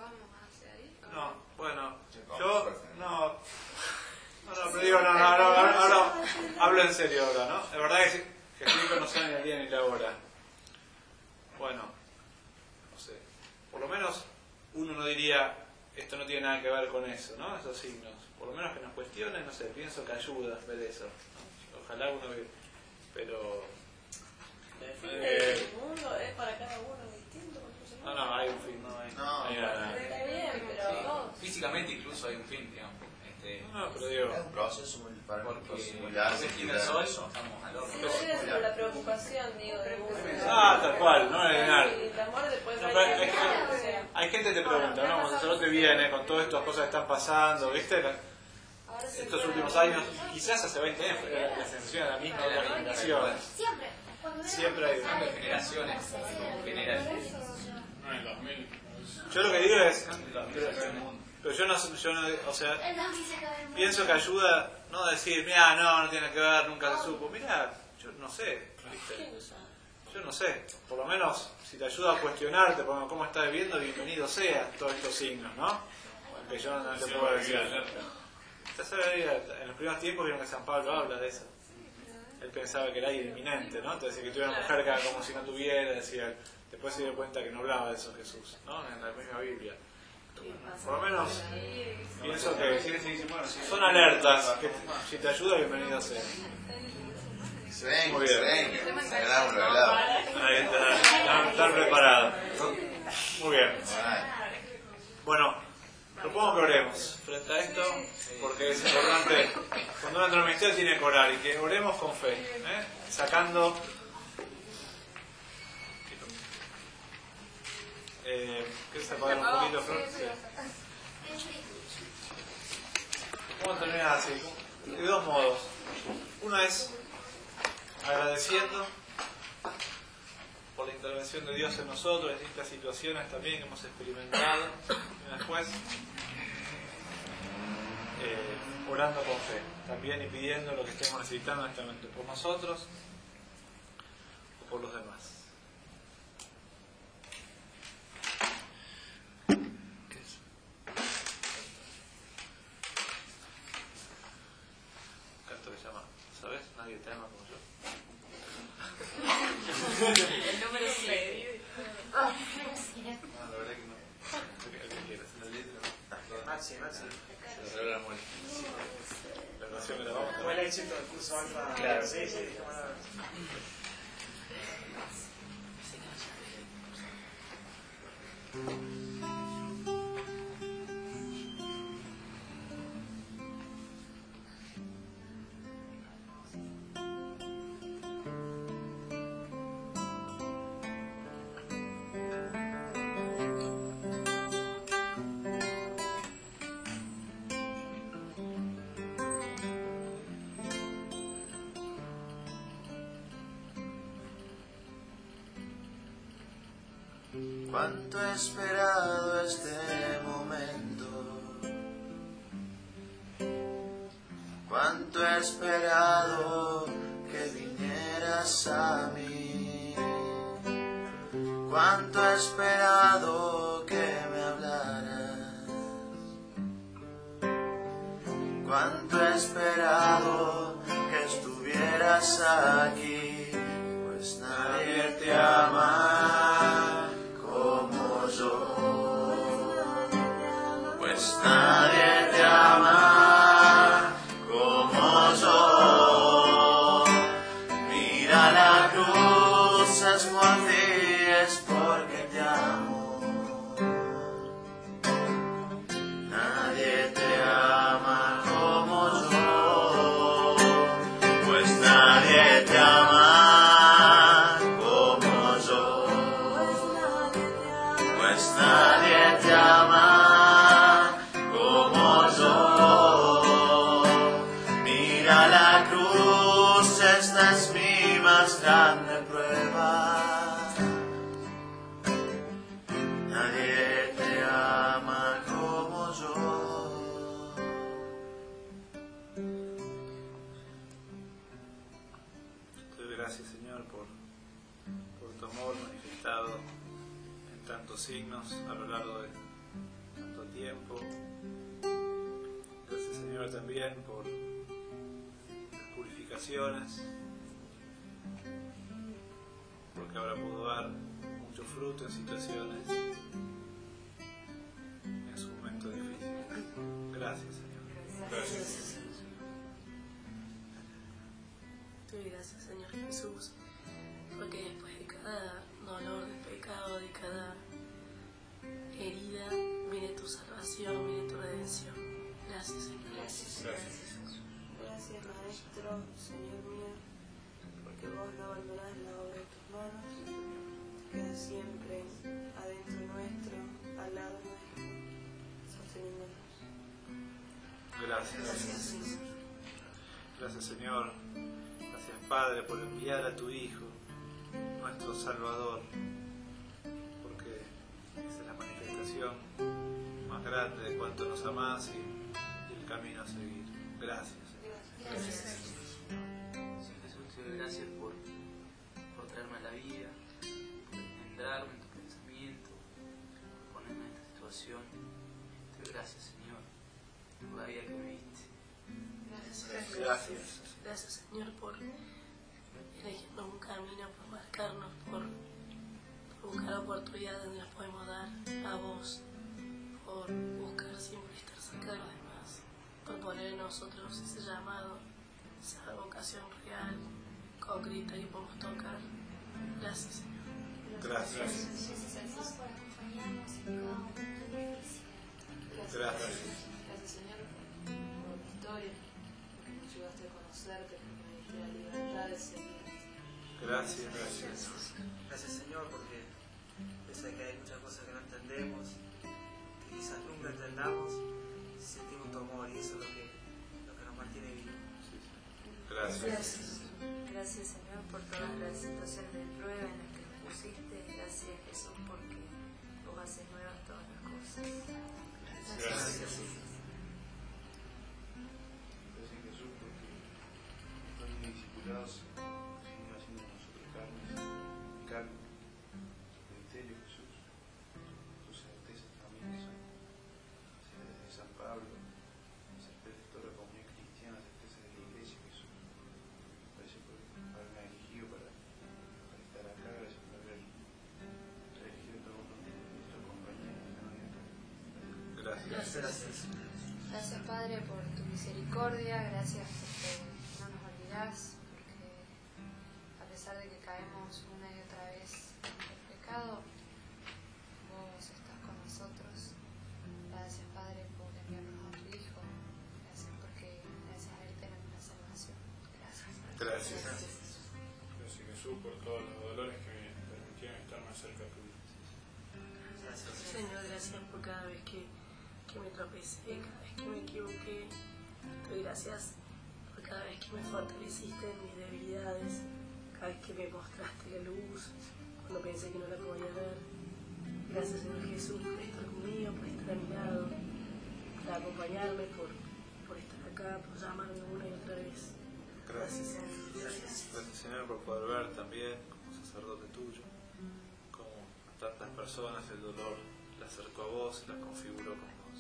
No, bueno, yo no. No, no, pero digo, no, no, no, no, no, no, hablo en serio ahora, ¿no? La verdad es que Jesucristo no sabe ni el día ni la hora. Bueno, no sé, por lo menos uno no diría, esto no tiene nada que ver con eso, ¿no? Esos signos. Por lo menos que nos cuestionen, no sé, pienso que ayuda ver eso, ¿no? Ojalá uno ve, pero... El fin eh, del mundo es para cada uno distinto. no, no, hay un fin, no hay, No, hay nada. Está bien, pero... Físicamente incluso hay un fin, digamos. Este, No, pero digo... Es un proceso muy, para mí, un porque proceso muy si largo. se estima el sol, estamos al horno. Sí, no es la preocupación, digo, de uno. Ah, tal cual, no es lineal. Y el amor después No, va pero a es que- o sea, Hay gente que te pregunta, ¿no? Cuando el sacerdote viene con todas estas cosas que están pasando, ¿viste? La- estos últimos años, quizás hace veinte años, pero la sensación era la misma de las generaciones. Siempre. Cuando Siempre hay Cambio de generaciones, general. No, en el dos mil. Yo lo que digo es, pero, pero yo no, yo no, o sea, el dos dice que va a haber pienso que ayuda no decir, mira, no, no tiene que ver, nunca se supo. Mira, yo no sé, ¿viste? Yo no sé, por lo menos si te ayuda a cuestionarte por cómo estás viviendo, bienvenido sea todos estos signos, ¿no? Que yo no te puedo decir. En los primeros tiempos vieron que San Pablo habla de eso. Él pensaba que era inminente, ¿no? Entonces, que tuviera una mujer que era como si no tuviera, decía, después se dio cuenta que no hablaba de eso Jesús, ¿no? En la misma Biblia. Por lo menos, pienso que son alertas, que si te ayuda, bienvenido sea. Muy bien. Ahí está, estar preparado. Muy bien. Bueno, propongo que oremos frente a esto, porque es importante, cuando uno entra en el ministerio tiene que orar, y que oremos con fe, ¿eh? Sacando... Eh, ¿Quieres apagar un poquito, Flor? Sí. ¿Cómo terminar así? De dos modos. Uno es agradeciendo por la intervención de Dios en nosotros, en distintas situaciones también que hemos experimentado, y después eh, orando con fe, también y pidiendo lo que estemos necesitando en este momento por nosotros o por los demás. ¿Qué es? Canto que se llama, ¿sabes? Nadie te ama como yo. El número siete. Ah, No, la verdad que no. ¿Qué quieres? ¿La letra? Maxi, Maxi. La verdad, muy. La relación que la vamos a Fue el éxito del curso alfa. Claro. Sí, sí. Bueno. Cuánto he esperado este momento, cuánto he esperado que vinieras a mí, cuánto he esperado que me hablaras, cuánto he esperado que estuvieras aquí, pues nadie te ama como yo, pues nadie te ama como yo. Mira la cruz, es por ti, es porque te amo. Nadie te ama como yo, pues nadie te ama como yo. Pues nadie te ama como yo. Mira la cruz, esta es mi más grande prueba. Nadie te ama como yo. Te doy gracias, Señor, por, por tu amor manifestado en tantos signos a lo largo de tanto tiempo. Gracias, Señor, también por las purificaciones, porque ahora puedo dar mucho fruto en situaciones en su momento difícil. Gracias, Señor. Gracias. Te doy gracias, Señor Jesús, porque después de cada dolor de pecado, de cada herida, viene tu salvación, viene tu redención. Gracias, Señor. Gracias. Gracias, Maestro, Señor mío, porque vos no abandonás la obra de tus manos, quedas siempre adentro nuestro, al lado nuestro, sosteniéndonos. Gracias. Gracias. Gracias. Gracias, Señor. Gracias, Padre, por enviar a tu Hijo, nuestro Salvador, porque esa es la manifestación más grande de cuánto nos amás y, y el camino a seguir. Gracias, Señor. Gracias. Señor Jesús, te doy gracias por, por traerme a la vida, por engendrarme en tu pensamiento, por ponerme en esta situación. Te doy gracias, Señor, por la vida que me diste. Gracias. Gracias. Gracias, Señor, por elegirnos un camino, por marcarnos, por, por buscar oportunidades donde las podemos dar a vos, por buscar siempre estar cerca de los demás, por poner en nosotros ese llamado, esa vocación real, concreta que podemos tocar. Gracias, Señor. Gracias. Gracias, Señor, por acompañarnos en cada momento difícil. Gracias. Gracias. Gracias, Señor, por mi historia, porque me ayudaste a conocerte, porque me diste la libertad de seguirte. Gracias. Gracias. Gracias, Señor, porque yo sé que hay muchas cosas que no entendemos, que quizás nunca entendamos, sentimos tu amor y eso es lo que, lo que nos mantiene vivos. Gracias. Gracias, Señor, por todas las situaciones de prueba en las que nos pusiste. Gracias, Jesús, porque vos haces nuevas todas las cosas. Gracias. Gracias, Jesús, porque nuestros discipulados siguen haciendo con nosotros carnes, carne, tu ministerio, Jesús, tus certezas también que son certezas de San Pablo, certezas de toda la comunidad cristiana, certezas de la iglesia, Jesús. Gracias por haberme elegido para, para estar acá, gracias por haber elegido a todos nuestros compañeros que no hay acá. Gracias. Gracias. Gracias, Padre, por tu misericordia. Gracias porque no nos olvidás, porque a pesar de que caemos una y otra vez en el pecado, vos estás con nosotros. Gracias, Padre, por enviarnos a tu Hijo. Gracias porque gracias a Él tenemos la salvación. Gracias. Gracias. Gracias, Jesús, por todos los dolores que me permitieron estar más cerca tuyo. Señor, gracias por cada vez que, que me tropecé, cada vez que me equivoqué. Te doy gracias por cada vez que me fortaleciste en mis debilidades, cada vez que me mostraste la luz cuando pensé que no la podía ver. Gracias, Señor Jesús, por estar conmigo, por estar a mi lado, por acompañarme, por, por estar acá, por llamarme una y otra vez. Gracias, Señor. Gracias. Gracias, Señor, por poder ver también, como sacerdote tuyo, como a tantas personas el dolor la acercó a vos y la configuró con vos.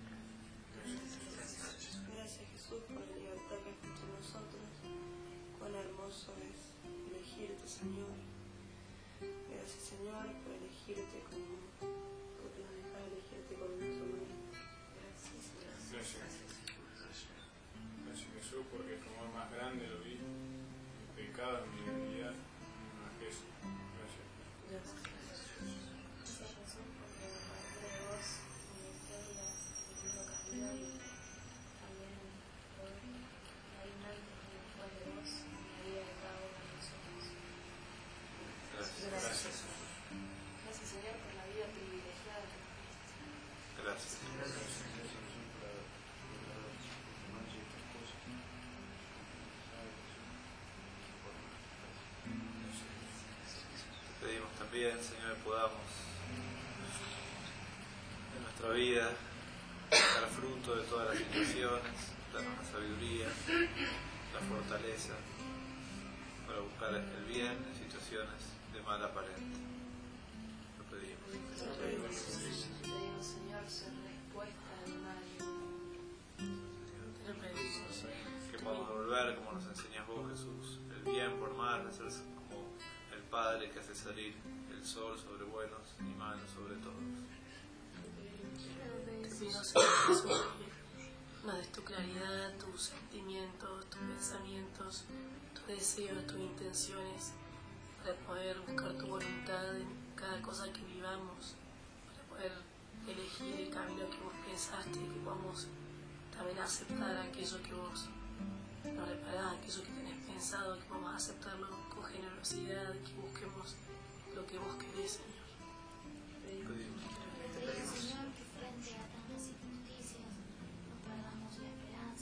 Gracias, Jesús, por la libertad que has puesto en nosotros. Cuán hermoso es elegirte, Señor. Gracias, Señor, por elegirte como, porque nos dejas elegirte con nuestro amor. Gracias, gracias. Gracias. Gracias, Jesús, porque tu amor más grande lo vi. Mi pecado, mi debilidad, más que eso. Gracias. Gracias, gracias, Jesús, porque aparte de vos, mi historia, mi localidad y también por hay un antes y después de vos en la vida de cada uno de nosotros. Gracias. Gracias. Gracias, Señor, por la vida privilegiada que nos diste. Gracias. Gracias, Jesús, por haber logrado esta noche estas cosas. ¿Sabes, Jesús? Te pedimos también, Señor, que podamos en nuestra vida dar fruto de todas las situaciones, darnos la sabiduría, la fortaleza para buscar el bien en situaciones de mal aparente. Lo pedimos. Te pedimos, Señor, ser respuesta al mal. Te lo pedimos. Que podamos volver, como nos enseñas vos, Jesús, el bien por mal, hacer como el Padre que hace salir el sol sobre buenos y malos sobre todos. Te pido, Señor Jesús, que nos des tu claridad, tus sentimientos, tus pensamientos, tus deseos, tus intenciones, para poder buscar tu voluntad en cada cosa que vivamos, para poder elegir el camino que vos pensaste, que podamos también aceptar aquello que vos nos reparás, aquello que tenés pensado, que vamos a aceptarlo con generosidad, que busquemos lo que vos querés, Señor. Pedimos. Te pedimos, Señor, que frente a tantas injusticias nos guardamos la esperanza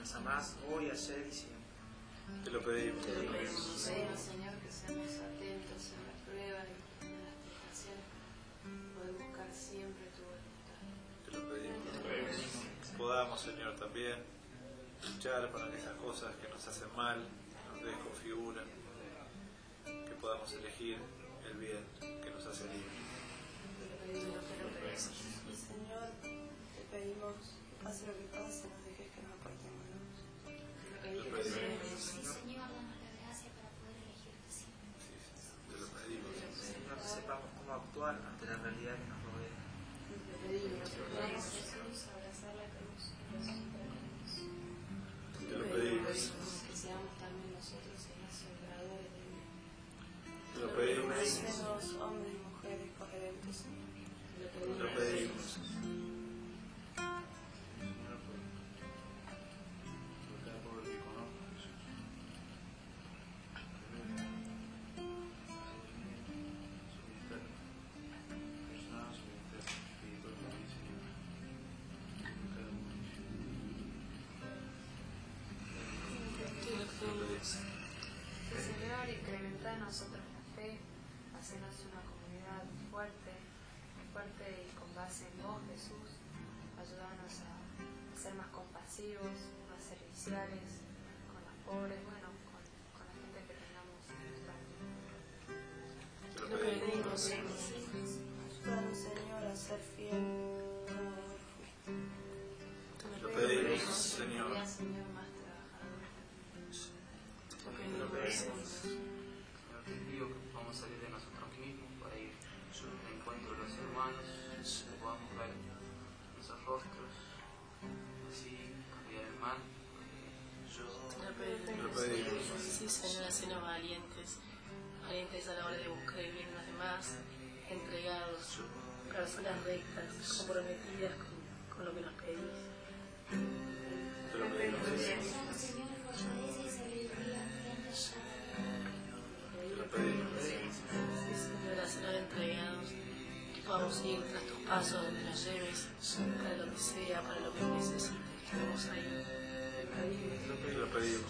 nos amás hoy, ayer y siempre. Te lo pedimos. Te lo pedimos, Señor, que seamos atentos en las pruebas y en las tentaciones, poder buscar siempre tu voluntad. Te lo pedimos. Que podamos, Señor, también luchar con aquellas cosas que nos hacen mal, que nos desconfiguran, que podamos elegir el bien que nos hace libres. Y Señor, te pedimos que pase lo que pase, nos dejes que nos apartemos de vos. Te lo pedimos. Señor, danos la gracia para poder elegirte siempre. Te lo pedimos. Señor, que sepamos cómo actuar ante la realidad que nos rodea. Te pedimos, Señor Jesús, abrazar la cruz y resucitar con vos. Te lo pedimos. Que seamos también nosotros los obradores de bien. Te lo pedimos. Bendícenos, hombres y mujeres coherentes, Señor. Te lo pedimos. Señor, por por cada pobre que conozco, Jesús. Revela su bienestar personal, su bienestar espiritual para mí, Señor. Por cada uno. Que Señor, incrementa en nosotros la fe, hacernos una comunidad fuerte, fuerte y con base en vos, Jesús. Ayúdanos a ser más compasivos, más serviciales con los pobres, bueno, con, con la gente que tengamos en nuestra vida. Te lo pedimos. Ayúdanos, Señor, a ser fiel como hoy fuiste. Te lo pedimos, Señor. Sería, Señor, más trabajador. Te lo pedimos. Señor, te pido que podamos salir de nosotros mismos para ir al encuentro de los hermanos, que podamos ver nuestros rostros, así cambiar el mal. Te lo pedimos. Sí, Señor, hacenos valientes, valientes a la hora de buscar el bien de los demás, entregados, personas rectas, comprometidas con, con lo que nos pedís. Te lo pedimos. Danos, Señor, fortaleza y sabiduría mediante el Te lo pedimos. Sí, Señor, hacernos entregados, que podamos ir tras tus pasos donde nos lleves, para lo que sea, para lo que necesites, que estemos ahí. Te lo pedimos.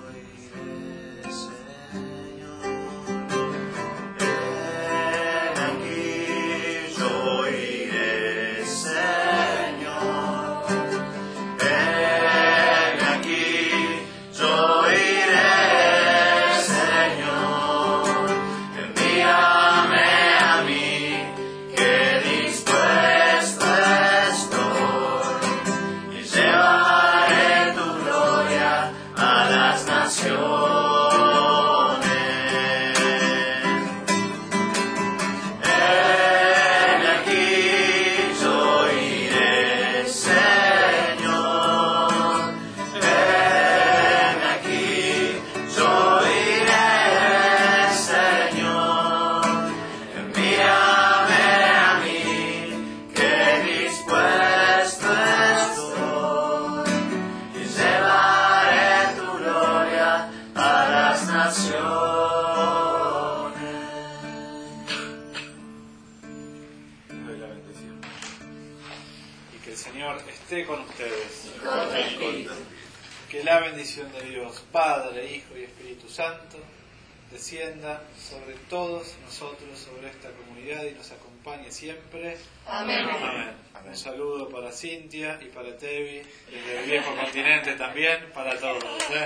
Que la bendición de Dios, Padre, Hijo y Espíritu Santo, descienda sobre todos nosotros, sobre esta comunidad y nos acompañe siempre. Amén. Amén. Un saludo para Cintia y para Tevi, desde el viejo continente también, para todos. ¿eh?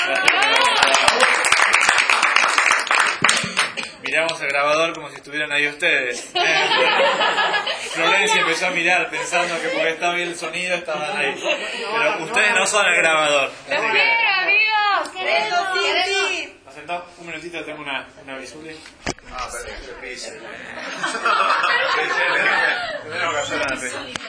Miramos el grabador como si estuvieran ahí ustedes. ¿eh? Florencia empezó a mirar pensando que porque estaba bien el sonido estaban ahí. Pero ustedes no son el grabador. ¡Los quiero, amigos! ¡Queremos, queremos! ¿Nos sentamos? Un minutito, tengo una, una visuli. Ah, pero que se pise. Tenemos que hacer la